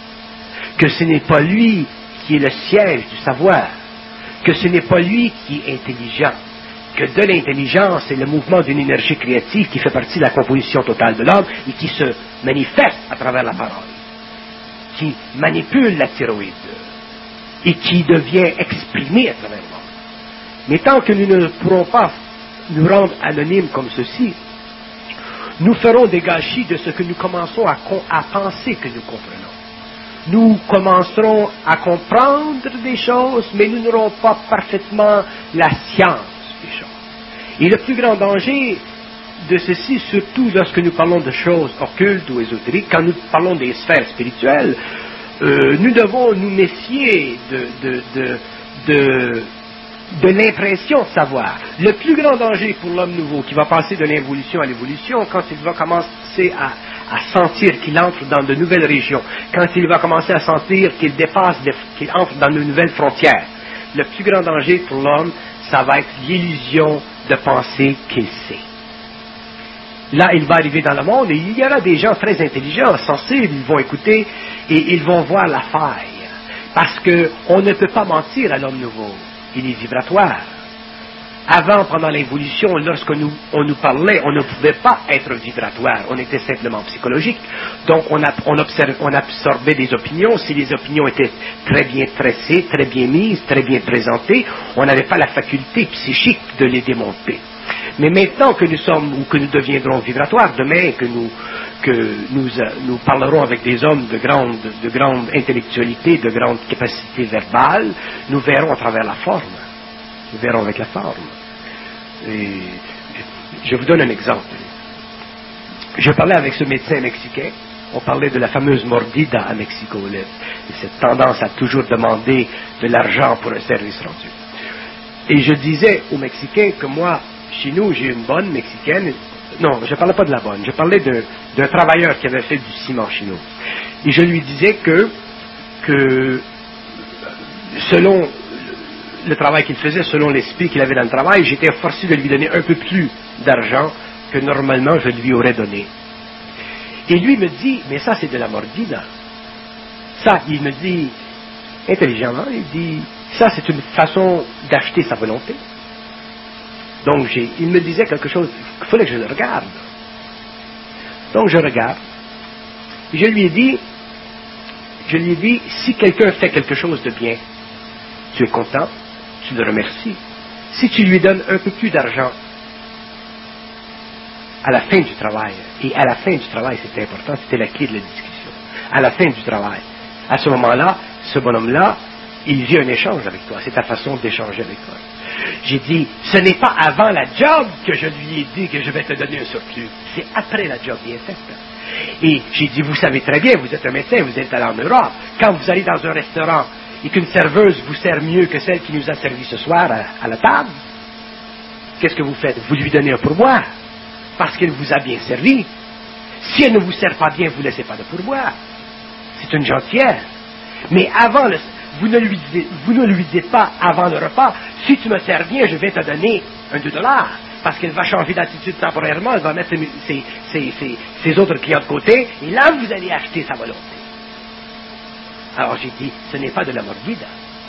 que ce n'est pas lui qui est le siège du savoir, que ce n'est pas lui qui est intelligent, que de l'intelligence c'est le mouvement d'une énergie créative qui fait partie de la composition totale de l'homme et qui se manifeste à travers la parole, qui manipule la thyroïde et qui devient exprimée à travers l'homme. Mais tant que nous ne pourrons pas nous rendre anonymes comme ceci, nous ferons des gâchis de ce que nous commençons à, à penser que nous comprenons. Nous commencerons à comprendre des choses, mais nous n'aurons pas parfaitement la science des choses. Et le plus grand danger de ceci, surtout lorsque nous parlons de choses occultes ou ésotériques, quand nous parlons des sphères spirituelles, euh, nous devons nous méfier de, de, de, de, de l'impression de savoir. Le plus grand danger pour l'homme nouveau qui va passer de l'involution à l'évolution, quand il va commencer à, à sentir qu'il entre dans de nouvelles régions, quand il va commencer à sentir qu'il dépasse, de, qu'il entre dans de nouvelles frontières, le plus grand danger pour l'homme, ça va être l'illusion de penser qu'il sait. Là, il va arriver dans le monde et il y aura des gens très intelligents, sensibles, ils vont écouter et ils vont voir la faille. Parce qu'on ne peut pas mentir à l'homme nouveau. Il est vibratoire. Avant, pendant l'évolution, lorsque nous, on nous parlait, on ne pouvait pas être vibratoire, on était simplement psychologique. Donc, on, a, on, observe, on absorbait des opinions. Si les opinions étaient très bien tressées, très bien mises, très bien présentées, on n'avait pas la faculté psychique de les démonter. Mais maintenant que nous sommes, ou que nous deviendrons vibratoires, demain que nous, que nous, nous parlerons avec des hommes de grande, de grande intellectualité, de grande capacité verbale, nous verrons à travers la forme. Nous verrons avec la forme. Et je vous donne un exemple. Je parlais avec ce médecin mexicain. On parlait de la fameuse mordida à Mexico, le, cette tendance à toujours demander de l'argent pour un service rendu. Et je disais aux Mexicains que moi, chez nous, j'ai une bonne mexicaine. Non, je ne parlais pas de la bonne. Je parlais de, d'un travailleur qui avait fait du ciment chez nous. Et je lui disais que, que selon le travail qu'il faisait, selon l'esprit qu'il avait dans le travail, j'étais forcé de lui donner un peu plus d'argent que normalement je lui aurais donné. Et lui me dit, mais ça c'est de la mordida. Ça, il me dit, intelligemment, il dit, ça c'est une façon d'acheter sa volonté. Donc j'ai, il me disait quelque chose, il fallait que je le regarde. Donc je regarde, et je lui ai dit, je lui ai dit, si quelqu'un fait quelque chose de bien, tu es content, tu le remercies. Si tu lui donnes un peu plus d'argent à la fin du travail, et à la fin du travail, c'était important, c'était la clé de la discussion, à la fin du travail, à ce moment-là, ce bonhomme-là, il vit un échange avec toi, c'est ta façon d'échanger avec toi. J'ai dit, ce n'est pas avant la job que je lui ai dit que je vais te donner un surplus, c'est après la job bien faite. Et j'ai dit, vous savez très bien, vous êtes un médecin, vous êtes allé en Europe, quand vous allez dans un restaurant et qu'une serveuse vous sert mieux que celle qui nous a servi ce soir à, à la table, qu'est-ce que vous faites? Vous lui donnez un pourboire, parce qu'elle vous a bien servi. Si elle ne vous sert pas bien, vous ne laissez pas de pourboire. C'est une gentillesse. Mais avant le, vous, ne lui dites, vous ne lui dites pas avant le repas, si tu me sers bien, je vais te donner un deux dollars. Parce qu'elle va changer d'attitude temporairement, elle va mettre ses, ses, ses, ses autres clients de côté, et là, vous allez acheter sa volonté. Alors j'ai dit, ce n'est pas de la mordida.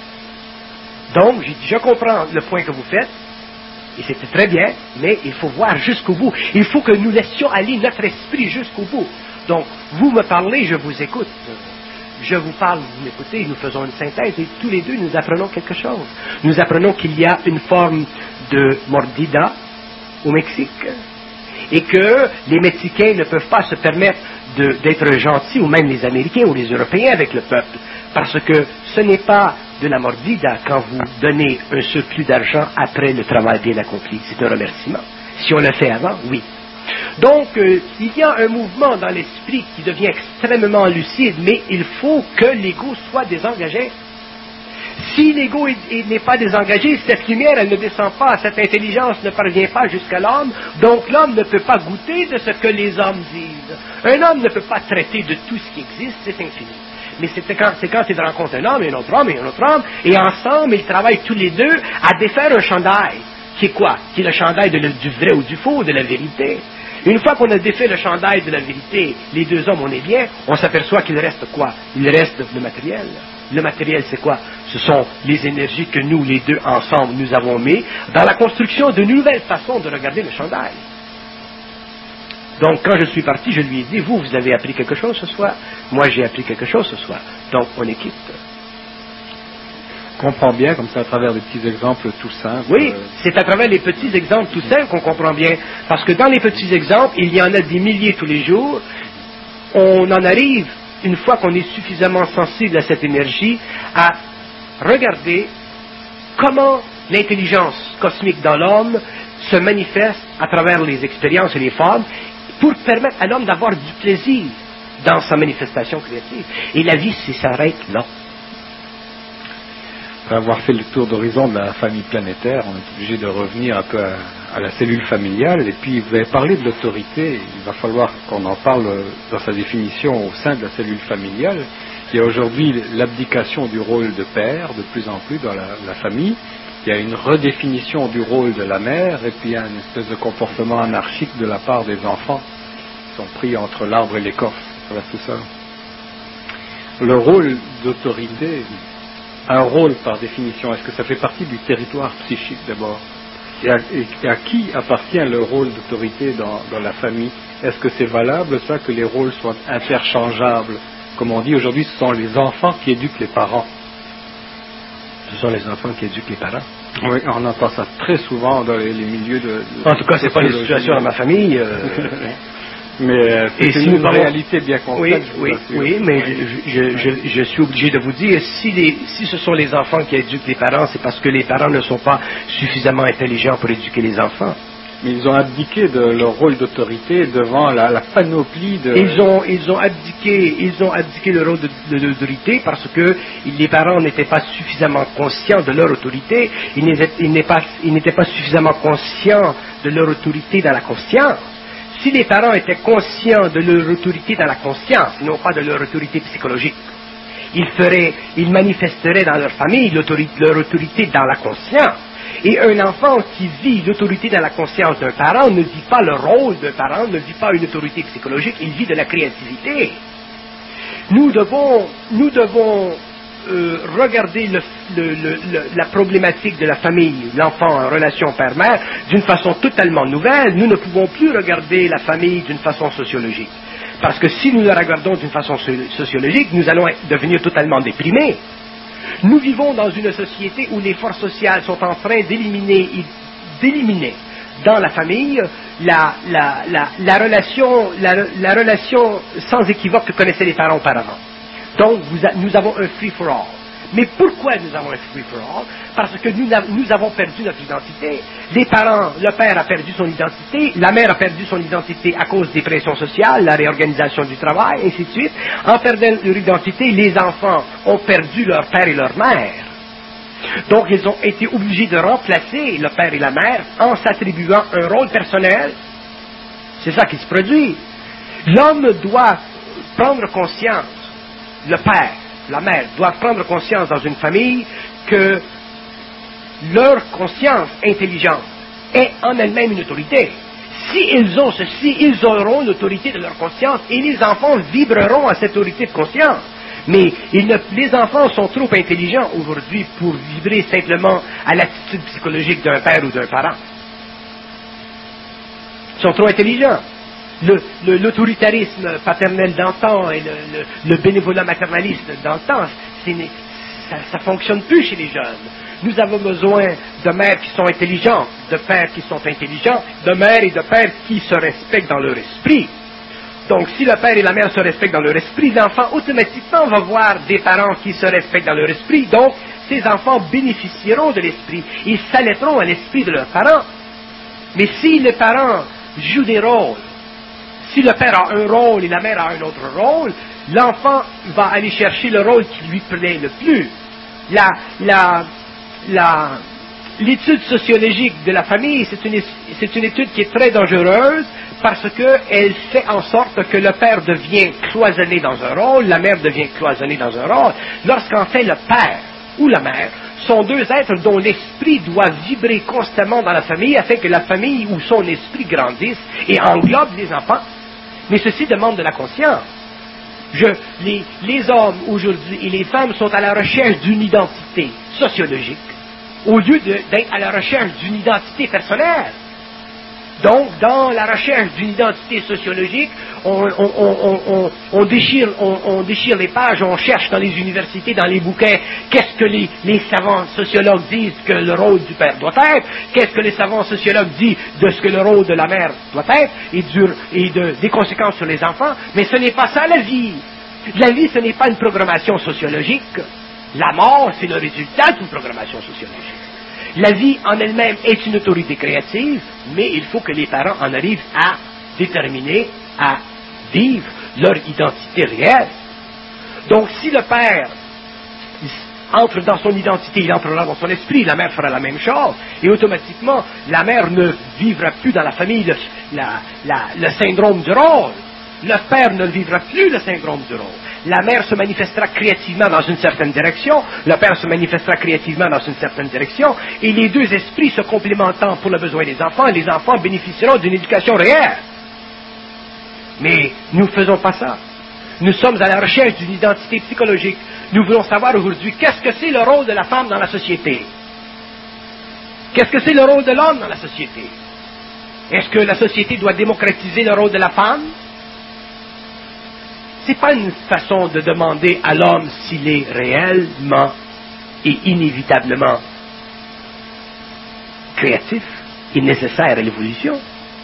Donc, j'ai dit, je comprends le point que vous faites, et c'était très bien, mais il faut voir jusqu'au bout. Il faut que nous laissions aller notre esprit jusqu'au bout. Donc, vous me parlez, je vous écoute. Je vous parle, vous m'écoutez, nous faisons une synthèse, et tous les deux, nous apprenons quelque chose. Nous apprenons qu'il y a une forme de mordida au Mexique, et que les Mexicains ne peuvent pas se permettre de, d'être gentils, ou même les Américains ou les Européens avec le peuple, parce que ce n'est pas de la mordida quand vous donnez un surplus d'argent après le travail bien accompli, c'est un remerciement. Si on le fait avant, oui. Donc, euh, il y a un mouvement dans l'esprit qui devient extrêmement lucide, mais il faut que l'ego soit désengagé. Si l'ego n'est pas désengagé, cette lumière, elle ne descend pas, cette intelligence ne parvient pas jusqu'à l'homme, donc l'homme ne peut pas goûter de ce que les hommes disent. Un homme ne peut pas traiter de tout ce qui existe, c'est infini. Mais c'est quand, c'est quand il rencontre un homme et un autre homme et un autre homme, et ensemble, ils travaillent tous les deux à défaire un chandail. Qui est quoi? Qui est le chandail de le, du vrai ou du faux, de la vérité. Une fois qu'on a défait le chandail de la vérité, les deux hommes, on est bien, on s'aperçoit qu'il reste quoi? Il reste le matériel. Le matériel, c'est quoi? Ce sont les énergies que nous, les deux, ensemble, nous avons mis dans la construction de nouvelles façons de regarder le chandail. Donc, quand je suis parti, je lui ai dit, vous, vous avez appris quelque chose ce soir? Moi, j'ai appris quelque chose ce soir. Donc, on est quitte. On comprend bien, comme ça, à travers des petits exemples tout simples. Oui, c'est à travers les petits exemples tout simples qu'on comprend bien. Parce que dans les petits exemples, il y en a des milliers tous les jours. On en arrive, une fois qu'on est suffisamment sensible à cette énergie, à regarder comment l'intelligence cosmique dans l'homme se manifeste à travers les expériences et les formes pour permettre à l'homme d'avoir du plaisir dans sa manifestation créative. Et la vie s'arrête là. Après avoir fait le tour d'horizon de la famille planétaire, on est obligé de revenir un peu à, à la cellule familiale. Et puis, vous avez parlé de l'autorité. Il va falloir qu'on en parle dans sa définition au sein de la cellule familiale. Il y a aujourd'hui l'abdication du rôle de père, de plus en plus dans la, la famille. Il y a une redéfinition du rôle de la mère, et puis il y a une espèce de comportement anarchique de la part des enfants qui sont pris entre l'arbre et l'écorce. Voilà tout ça. Le rôle d'autorité, un rôle par définition, est-ce que ça fait partie du territoire psychique d'abord? Et à, et à qui appartient le rôle d'autorité dans, dans la famille? Est-ce que c'est valable, ça, que les rôles soient interchangeables? Comme on dit aujourd'hui, ce sont les enfants qui éduquent les parents. Ce sont les enfants qui éduquent les parents. Oui, on entend ça très souvent dans les, les milieux de... de en tout cas, c'est pas la situation dans ma famille. Euh... mais euh, c'est si une nous réalité bien concrète. Oui, oui, oui, mais je, je, je, je suis obligé de vous dire, si, les, si ce sont les enfants qui éduquent les parents, c'est parce que les parents ne sont pas suffisamment intelligents pour éduquer les enfants. Mais ils ont abdiqué de leur rôle d'autorité devant la, la panoplie de... Ils ont, ils ont abdiqué, ils ont abdiqué le rôle de, de, d'autorité parce que les parents n'étaient pas suffisamment conscients de leur autorité, ils n'étaient, ils n'étaient pas, ils n'étaient pas suffisamment conscients de leur autorité dans la conscience. Si les parents étaient conscients de leur autorité dans la conscience, non pas de leur autorité psychologique, ils feraient, ils manifesteraient dans leur famille leur autorité dans la conscience. Et un enfant qui vit l'autorité dans la conscience d'un parent ne vit pas le rôle d'un parent, ne vit pas une autorité psychologique, il vit de la créativité. Nous devons, nous devons euh, regarder le, le, le, la problématique de la famille, l'enfant en relation père-mère, d'une façon totalement nouvelle. Nous ne pouvons plus regarder la famille d'une façon sociologique. Parce que si nous la regardons d'une façon sociologique, nous allons devenir totalement déprimés. Nous vivons dans une société où les forces sociales sont en train d'éliminer, d'éliminer dans la famille la, la, la, la, relation, la, la relation sans équivoque que connaissaient les parents auparavant. Donc vous a, nous avons un free-for-all. Mais pourquoi nous avons un free-for-all? Parce que nous, nous avons perdu notre identité. Les parents, le père a perdu son identité, la mère a perdu son identité à cause des pressions sociales, la réorganisation du travail, ainsi de suite. En perdant leur identité, les enfants ont perdu leur père et leur mère. Donc ils ont été obligés de remplacer le père et la mère en s'attribuant un rôle personnel. C'est ça qui se produit. L'homme doit prendre conscience, le père, la mère doivent prendre conscience dans une famille que leur conscience intelligente est en elle-même une autorité. Si ils ont ceci, ils auront l'autorité de leur conscience et les enfants vibreront à cette autorité de conscience. Mais ils ne, les enfants sont trop intelligents aujourd'hui pour vibrer simplement à l'attitude psychologique d'un père ou d'un parent. Ils sont trop intelligents. Le, le, l'autoritarisme paternel d'antan et le, le, le bénévolat maternaliste d'antan, c'est, ça ne fonctionne plus chez les jeunes. Nous avons besoin de mères qui sont intelligentes, de pères qui sont intelligents, de mères et de pères qui se respectent dans leur esprit. Donc, si le père et la mère se respectent dans leur esprit, l'enfant automatiquement va voir des parents qui se respectent dans leur esprit. Donc, ces enfants bénéficieront de l'esprit. Ils s'allaiteront à l'esprit de leurs parents. Mais si les parents jouent des rôles, si le père a un rôle et la mère a un autre rôle, l'enfant va aller chercher le rôle qui lui plaît le plus. La, la, la, l'étude sociologique de la famille, c'est une, c'est une étude qui est très dangereuse parce qu'elle fait en sorte que le père devient cloisonné dans un rôle, la mère devient cloisonnée dans un rôle, lorsqu'en fait le père ou la mère sont deux êtres dont l'esprit doit vibrer constamment dans la famille afin que la famille ou son esprit grandisse et englobe les enfants. Mais ceci demande de la conscience. Je, les, les hommes aujourd'hui et les femmes sont à la recherche d'une identité sociologique au lieu de, d'être à la recherche d'une identité personnelle. Donc, dans la recherche d'une identité sociologique, on, on, on, on, on, déchire, on, on déchire les pages, on cherche dans les universités, dans les bouquins, qu'est-ce que les, les savants sociologues disent que le rôle du père doit être, qu'est-ce que les savants sociologues disent de ce que le rôle de la mère doit être, et, du, et de, des conséquences sur les enfants. Mais ce n'est pas ça la vie. La vie, ce n'est pas une programmation sociologique. La mort, c'est le résultat d'une programmation sociologique. La vie en elle-même est une autorité créative, mais il faut que les parents en arrivent à déterminer, à vivre leur identité réelle. Donc, si le père entre dans son identité, il entrera dans son esprit, la mère fera la même chose, et automatiquement, la mère ne vivra plus dans la famille le, la, la, le syndrome du rôle. Le père ne vivra plus le syndrome du rôle. La mère se manifestera créativement dans une certaine direction, le père se manifestera créativement dans une certaine direction, et les deux esprits se complémentant pour le besoin des enfants, les enfants bénéficieront d'une éducation réelle. Mais nous ne faisons pas ça. Nous sommes à la recherche d'une identité psychologique. Nous voulons savoir aujourd'hui qu'est-ce que c'est le rôle de la femme dans la société. Qu'est-ce que c'est le rôle de l'homme dans la société? Est-ce que la société doit démocratiser le rôle de la femme? Ce n'est pas une façon de demander à l'homme s'il est réellement et inévitablement créatif et nécessaire à l'évolution.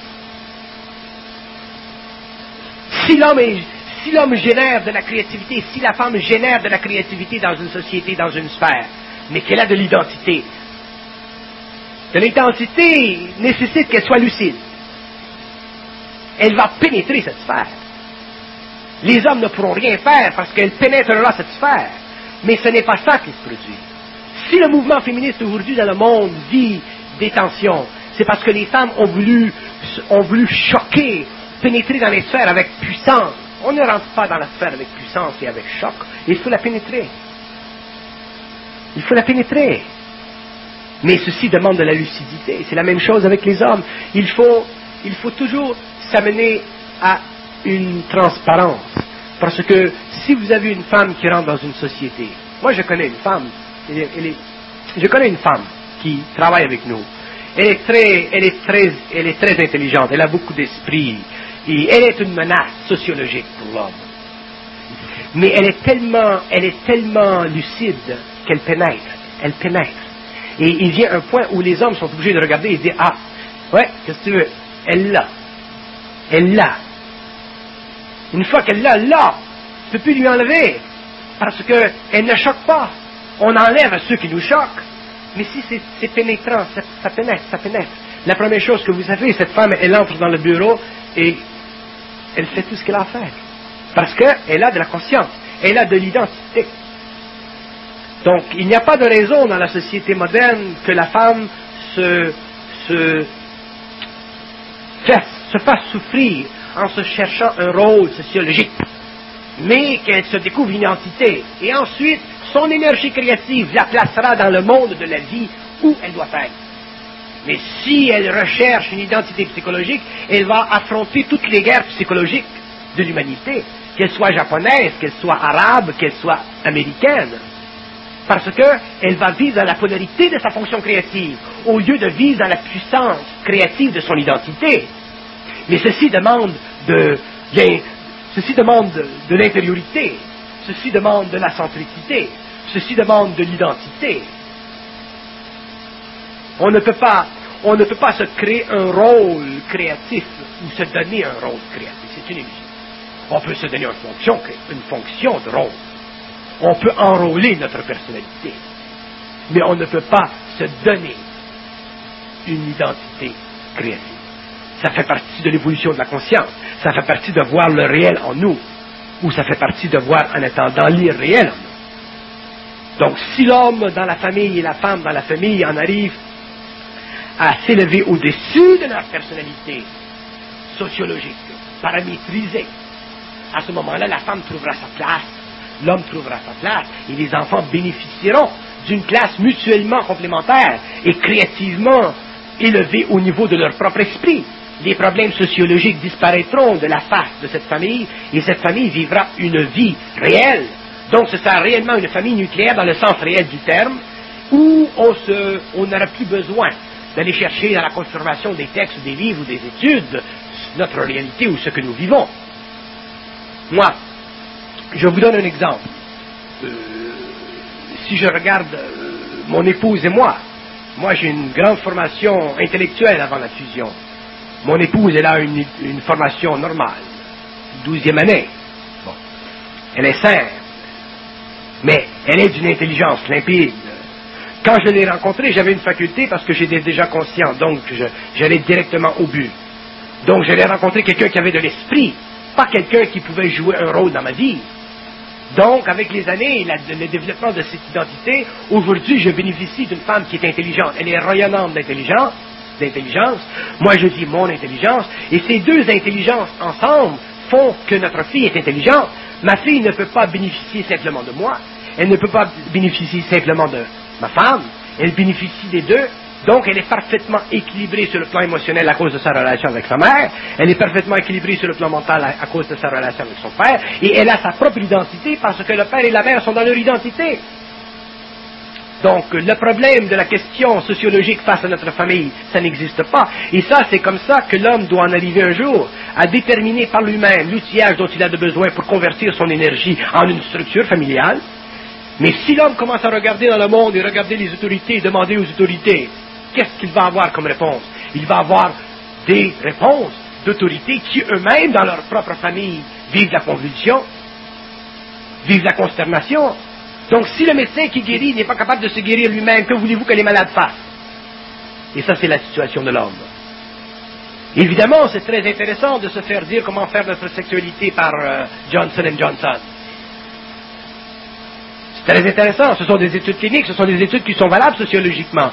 Si l'homme, est, si l'homme génère de la créativité, si la femme génère de la créativité dans une société, dans une sphère, mais qu'elle a de l'identité, de l'identité nécessite qu'elle soit lucide. Elle va pénétrer cette sphère. Les hommes ne pourront rien faire parce qu'elle pénétrera cette sphère. Mais ce n'est pas ça qui se produit. Si le mouvement féministe aujourd'hui dans le monde vit des tensions, c'est parce que les femmes ont voulu, ont voulu choquer, pénétrer dans les sphères avec puissance. On ne rentre pas dans la sphère avec puissance et avec choc. Il faut la pénétrer. Il faut la pénétrer. Mais ceci demande de la lucidité. C'est la même chose avec les hommes. Il faut, il faut toujours s'amener à une transparence. Parce que si vous avez une femme qui rentre dans une société, moi je connais une femme, elle est, elle est, je connais une femme qui travaille avec nous. Elle est très, elle est très, elle est très intelligente. Elle a beaucoup d'esprit. Et elle est une menace sociologique pour l'homme. Mais elle est tellement, elle est tellement lucide qu'elle pénètre. Elle pénètre. Et il vient un point où les hommes sont obligés de regarder et dire, ah, ouais, qu'est-ce que tu veux? Elle l'a. Elle l'a. Une fois qu'elle l'a, là, tu ne peux plus lui enlever. Parce qu'elle ne choque pas. On enlève à ceux qui nous choquent. Mais si c'est, c'est pénétrant, ça, ça pénètre, ça pénètre. La première chose que vous savez, cette femme, elle entre dans le bureau et elle fait tout ce qu'elle a à faire. Parce qu'elle a de la conscience. Elle a de l'identité. Donc, il n'y a pas de raison dans la société moderne que la femme se, se, fasse, se fasse souffrir en se cherchant un rôle sociologique, mais qu'elle se découvre une identité. Et ensuite, son énergie créative la placera dans le monde de la vie où elle doit être. Mais si elle recherche une identité psychologique, elle va affronter toutes les guerres psychologiques de l'humanité, qu'elles soient japonaises, qu'elles soient arabes, qu'elles soient américaines. Parce qu'elle va vivre dans la polarité de sa fonction créative, au lieu de vivre dans la puissance créative de son identité. Mais ceci demande de, de ceci demande de, de l'intériorité, ceci demande de la centricité, ceci demande de l'identité. On ne peut pas, on ne peut pas se créer un rôle créatif ou se donner un rôle créatif. C'est une illusion. On peut se donner une fonction, une fonction de rôle. On peut enrôler notre personnalité, mais on ne peut pas se donner une identité créative. Ça fait partie de l'évolution de la conscience, ça fait partie de voir le réel en nous, ou ça fait partie de voir en attendant l'irréel en nous. Donc si l'homme dans la famille et la femme dans la famille en arrive à s'élever au-dessus de leur personnalité sociologique, paramétrisée, à ce moment-là, la femme trouvera sa place, l'homme trouvera sa place, et les enfants bénéficieront d'une classe mutuellement complémentaire et créativement élevée au niveau de leur propre esprit. Les problèmes sociologiques disparaîtront de la face de cette famille, et cette famille vivra une vie réelle. Donc ce sera réellement une famille nucléaire dans le sens réel du terme, où on se, on n'aura plus besoin d'aller chercher dans la confirmation des textes, des livres ou des études notre réalité ou ce que nous vivons. Moi, je vous donne un exemple. Euh, si je regarde euh, mon épouse et moi, moi j'ai une grande formation intellectuelle avant la fusion. Mon épouse, elle a une, une formation normale, douzième année. Bon. Elle est simple, mais elle est d'une intelligence limpide. Quand je l'ai rencontrée, j'avais une faculté parce que j'étais déjà conscient, donc je, j'allais directement au but. Donc j'allais rencontrer quelqu'un qui avait de l'esprit, pas quelqu'un qui pouvait jouer un rôle dans ma vie. Donc, avec les années, la, le développement de cette identité, aujourd'hui, je bénéficie d'une femme qui est intelligente. Elle est rayonnante d'intelligence, d'intelligence. Moi, je dis mon intelligence. Et ces deux intelligences ensemble font que notre fille est intelligente. Ma fille ne peut pas bénéficier simplement de moi. Elle ne peut pas bénéficier simplement de ma femme. Elle bénéficie des deux. Donc, elle est parfaitement équilibrée sur le plan émotionnel à cause de sa relation avec sa mère. Elle est parfaitement équilibrée sur le plan mental à, à cause de sa relation avec son père. Et elle a sa propre identité parce que le père et la mère sont dans leur identité. Donc, le problème de la question sociologique face à notre famille, ça n'existe pas. Et ça, c'est comme ça que l'homme doit en arriver un jour à déterminer par lui-même l'outillage dont il a besoin pour convertir son énergie en une structure familiale. Mais si l'homme commence à regarder dans le monde et regarder les autorités et demander aux autorités, qu'est-ce qu'il va avoir comme réponse? Il va avoir des réponses d'autorités qui eux-mêmes, dans leur propre famille, vivent la convulsion, vivent la consternation. Donc, si le médecin qui guérit n'est pas capable de se guérir lui-même, que voulez-vous que les malades fassent? Et ça, c'est la situation de l'homme. Évidemment, c'est très intéressant de se faire dire comment faire notre sexualité par euh, Johnson and Johnson. C'est très intéressant. Ce sont des études cliniques, ce sont des études qui sont valables sociologiquement.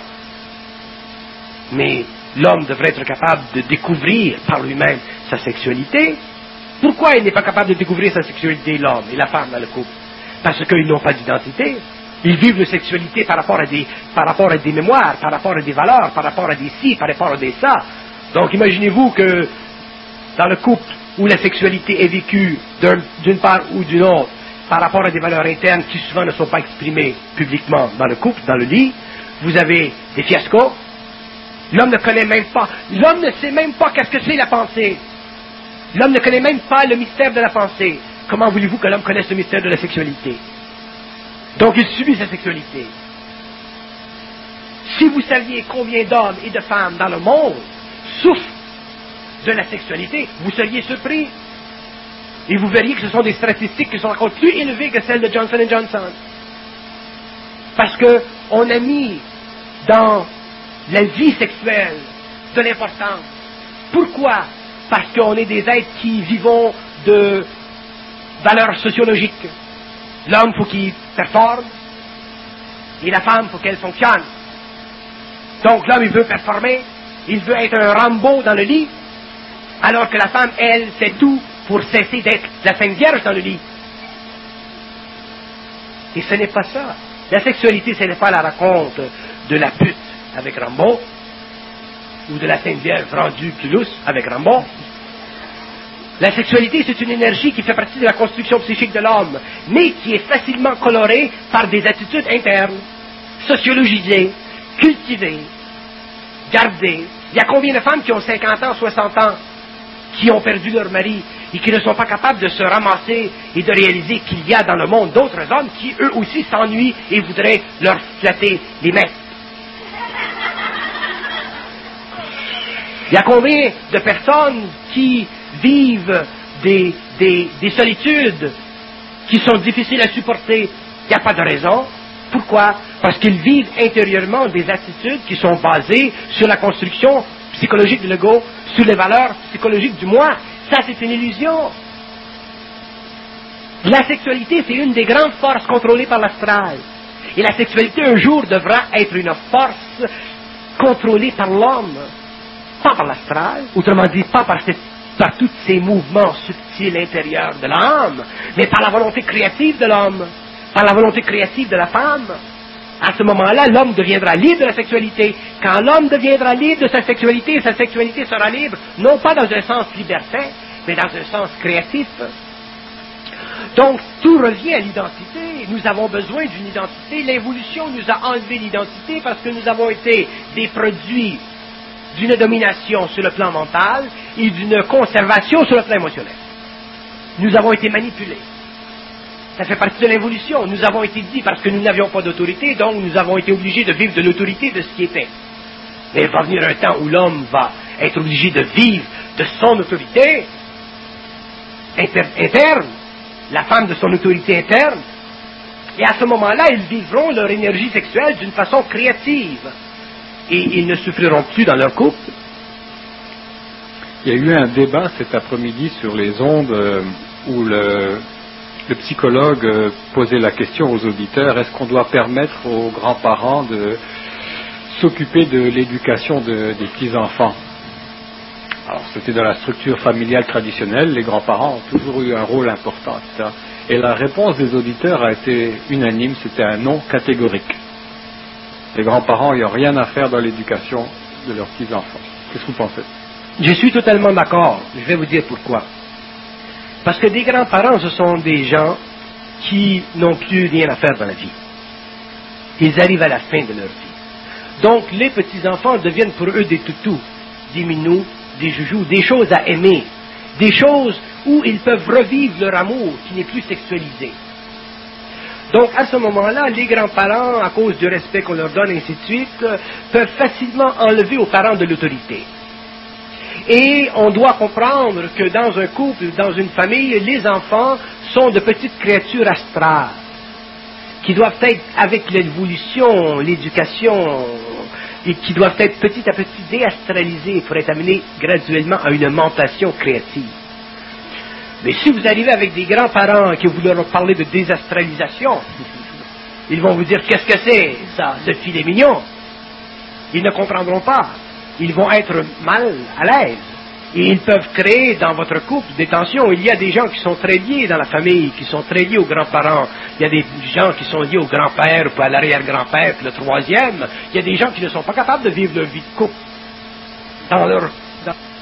Mais l'homme devrait être capable de découvrir par lui-même sa sexualité. Pourquoi il n'est pas capable de découvrir sa sexualité, l'homme et la femme dans le couple? Parce qu'ils n'ont pas d'identité. Ils vivent la sexualité par rapport à des, par rapport à des mémoires, par rapport à des valeurs, par rapport à des ci, par rapport à des ça. Donc imaginez-vous que dans le couple où la sexualité est vécue d'un, d'une part ou d'une autre, par rapport à des valeurs internes qui souvent ne sont pas exprimées publiquement dans le couple, dans le lit, vous avez des fiascos. L'homme ne connaît même pas, l'homme ne sait même pas qu'est-ce que c'est la pensée. L'homme ne connaît même pas le mystère de la pensée. Comment voulez-vous que l'homme connaisse le mystère de la sexualité? Donc il subit sa sexualité. Si vous saviez combien d'hommes et de femmes dans le monde souffrent de la sexualité, vous seriez surpris. Et vous verriez que ce sont des statistiques qui sont encore plus élevées que celles de Johnson and Johnson. Parce qu'on a mis dans la vie sexuelle de l'importance. Pourquoi? Parce qu'on est des êtres qui vivons de valeurs sociologiques. L'homme, faut qu'il performe, et la femme, faut qu'elle fonctionne. Donc l'homme, il veut performer, il veut être un Rambo dans le lit, alors que la femme, elle, fait tout pour cesser d'être la Sainte Vierge dans le lit. Et ce n'est pas ça. La sexualité, ce n'est pas la raconte de la pute avec Rambo, ou de la Sainte Vierge rendue plus lousse avec Rambo. La sexualité, c'est une énergie qui fait partie de la construction psychique de l'homme, mais qui est facilement colorée par des attitudes internes, sociologisées, cultivées, gardées. Il y a combien de femmes qui ont cinquante ans, soixante ans, qui ont perdu leur mari et qui ne sont pas capables de se ramasser et de réaliser qu'il y a dans le monde d'autres hommes qui, eux aussi, s'ennuient et voudraient leur flatter les mains. Il y a combien de personnes qui vivent des, des, des solitudes qui sont difficiles à supporter? Il n'y a pas de raison. Pourquoi? Parce qu'ils vivent intérieurement des attitudes qui sont basées sur la construction psychologique de l'ego, sur les valeurs psychologiques du moi. Ça, c'est une illusion. La sexualité, c'est une des grandes forces contrôlées par l'astral. Et la sexualité, un jour, devra être une force contrôlée par l'homme. Pas par l'astral, autrement dit, pas par, cette, par tous ces mouvements subtils intérieurs de l'âme, mais par la volonté créative de l'homme, par la volonté créative de la femme. À ce moment-là, l'homme deviendra libre de la sexualité. Quand l'homme deviendra libre de sa sexualité, sa sexualité sera libre, non pas dans un sens libertin, mais dans un sens créatif. Donc, tout revient à l'identité. Nous avons besoin d'une identité. L'évolution nous a enlevé l'identité parce que nous avons été des produits d'une domination sur le plan mental et d'une conservation sur le plan émotionnel. Nous avons été manipulés. Ça fait partie de l'évolution. Nous avons été dit parce que nous n'avions pas d'autorité, donc nous avons été obligés de vivre de l'autorité de ce qui était. Mais il va venir un temps où l'homme va être obligé de vivre de son autorité inter- interne, la femme de son autorité interne, et à ce moment-là, ils vivront leur énergie sexuelle d'une façon créative. Et ils ne souffriront plus dans leur couple. Il y a eu un débat cet après-midi sur les ondes euh, où le, le psychologue euh, posait la question aux auditeurs, est-ce qu'on doit permettre aux grands-parents de s'occuper de l'éducation de, des petits-enfants? Alors c'était dans la structure familiale traditionnelle, les grands-parents ont toujours eu un rôle important, et cetera. Et la réponse des auditeurs a été unanime, c'était un non catégorique. Les grands-parents n'ont rien à faire dans l'éducation de leurs petits-enfants. Qu'est-ce que vous pensez? Je suis totalement d'accord. Je vais vous dire pourquoi. Parce que des grands-parents, ce sont des gens qui n'ont plus rien à faire dans la vie. ils arrivent à la fin de leur vie. Donc les petits-enfants deviennent pour eux des toutous, des minous, des joujoux, des choses à aimer, des choses où ils peuvent revivre leur amour qui n'est plus sexualisé. Donc à ce moment-là, les grands-parents, à cause du respect qu'on leur donne, ainsi de suite, peuvent facilement enlever aux parents de l'autorité. Et on doit comprendre que dans un couple, dans une famille, les enfants sont de petites créatures astrales, qui doivent être, avec l'évolution, l'éducation, et qui doivent être petit à petit déastralisés pour être amenés graduellement à une mentation créative. Mais si vous arrivez avec des grands-parents et que vous leur parlez de désastralisation, ils vont vous dire, qu'est-ce que c'est, ça, le filet mignon? Ils ne comprendront pas. Ils vont être mal à l'aise. Et ils peuvent créer dans votre couple des tensions. Il y a des gens qui sont très liés dans la famille, qui sont très liés aux grands-parents. Il y a des gens qui sont liés au grand-père, puis à l'arrière-grand-père, puis le troisième. Il y a des gens qui ne sont pas capables de vivre leur vie de couple dans leur... Dans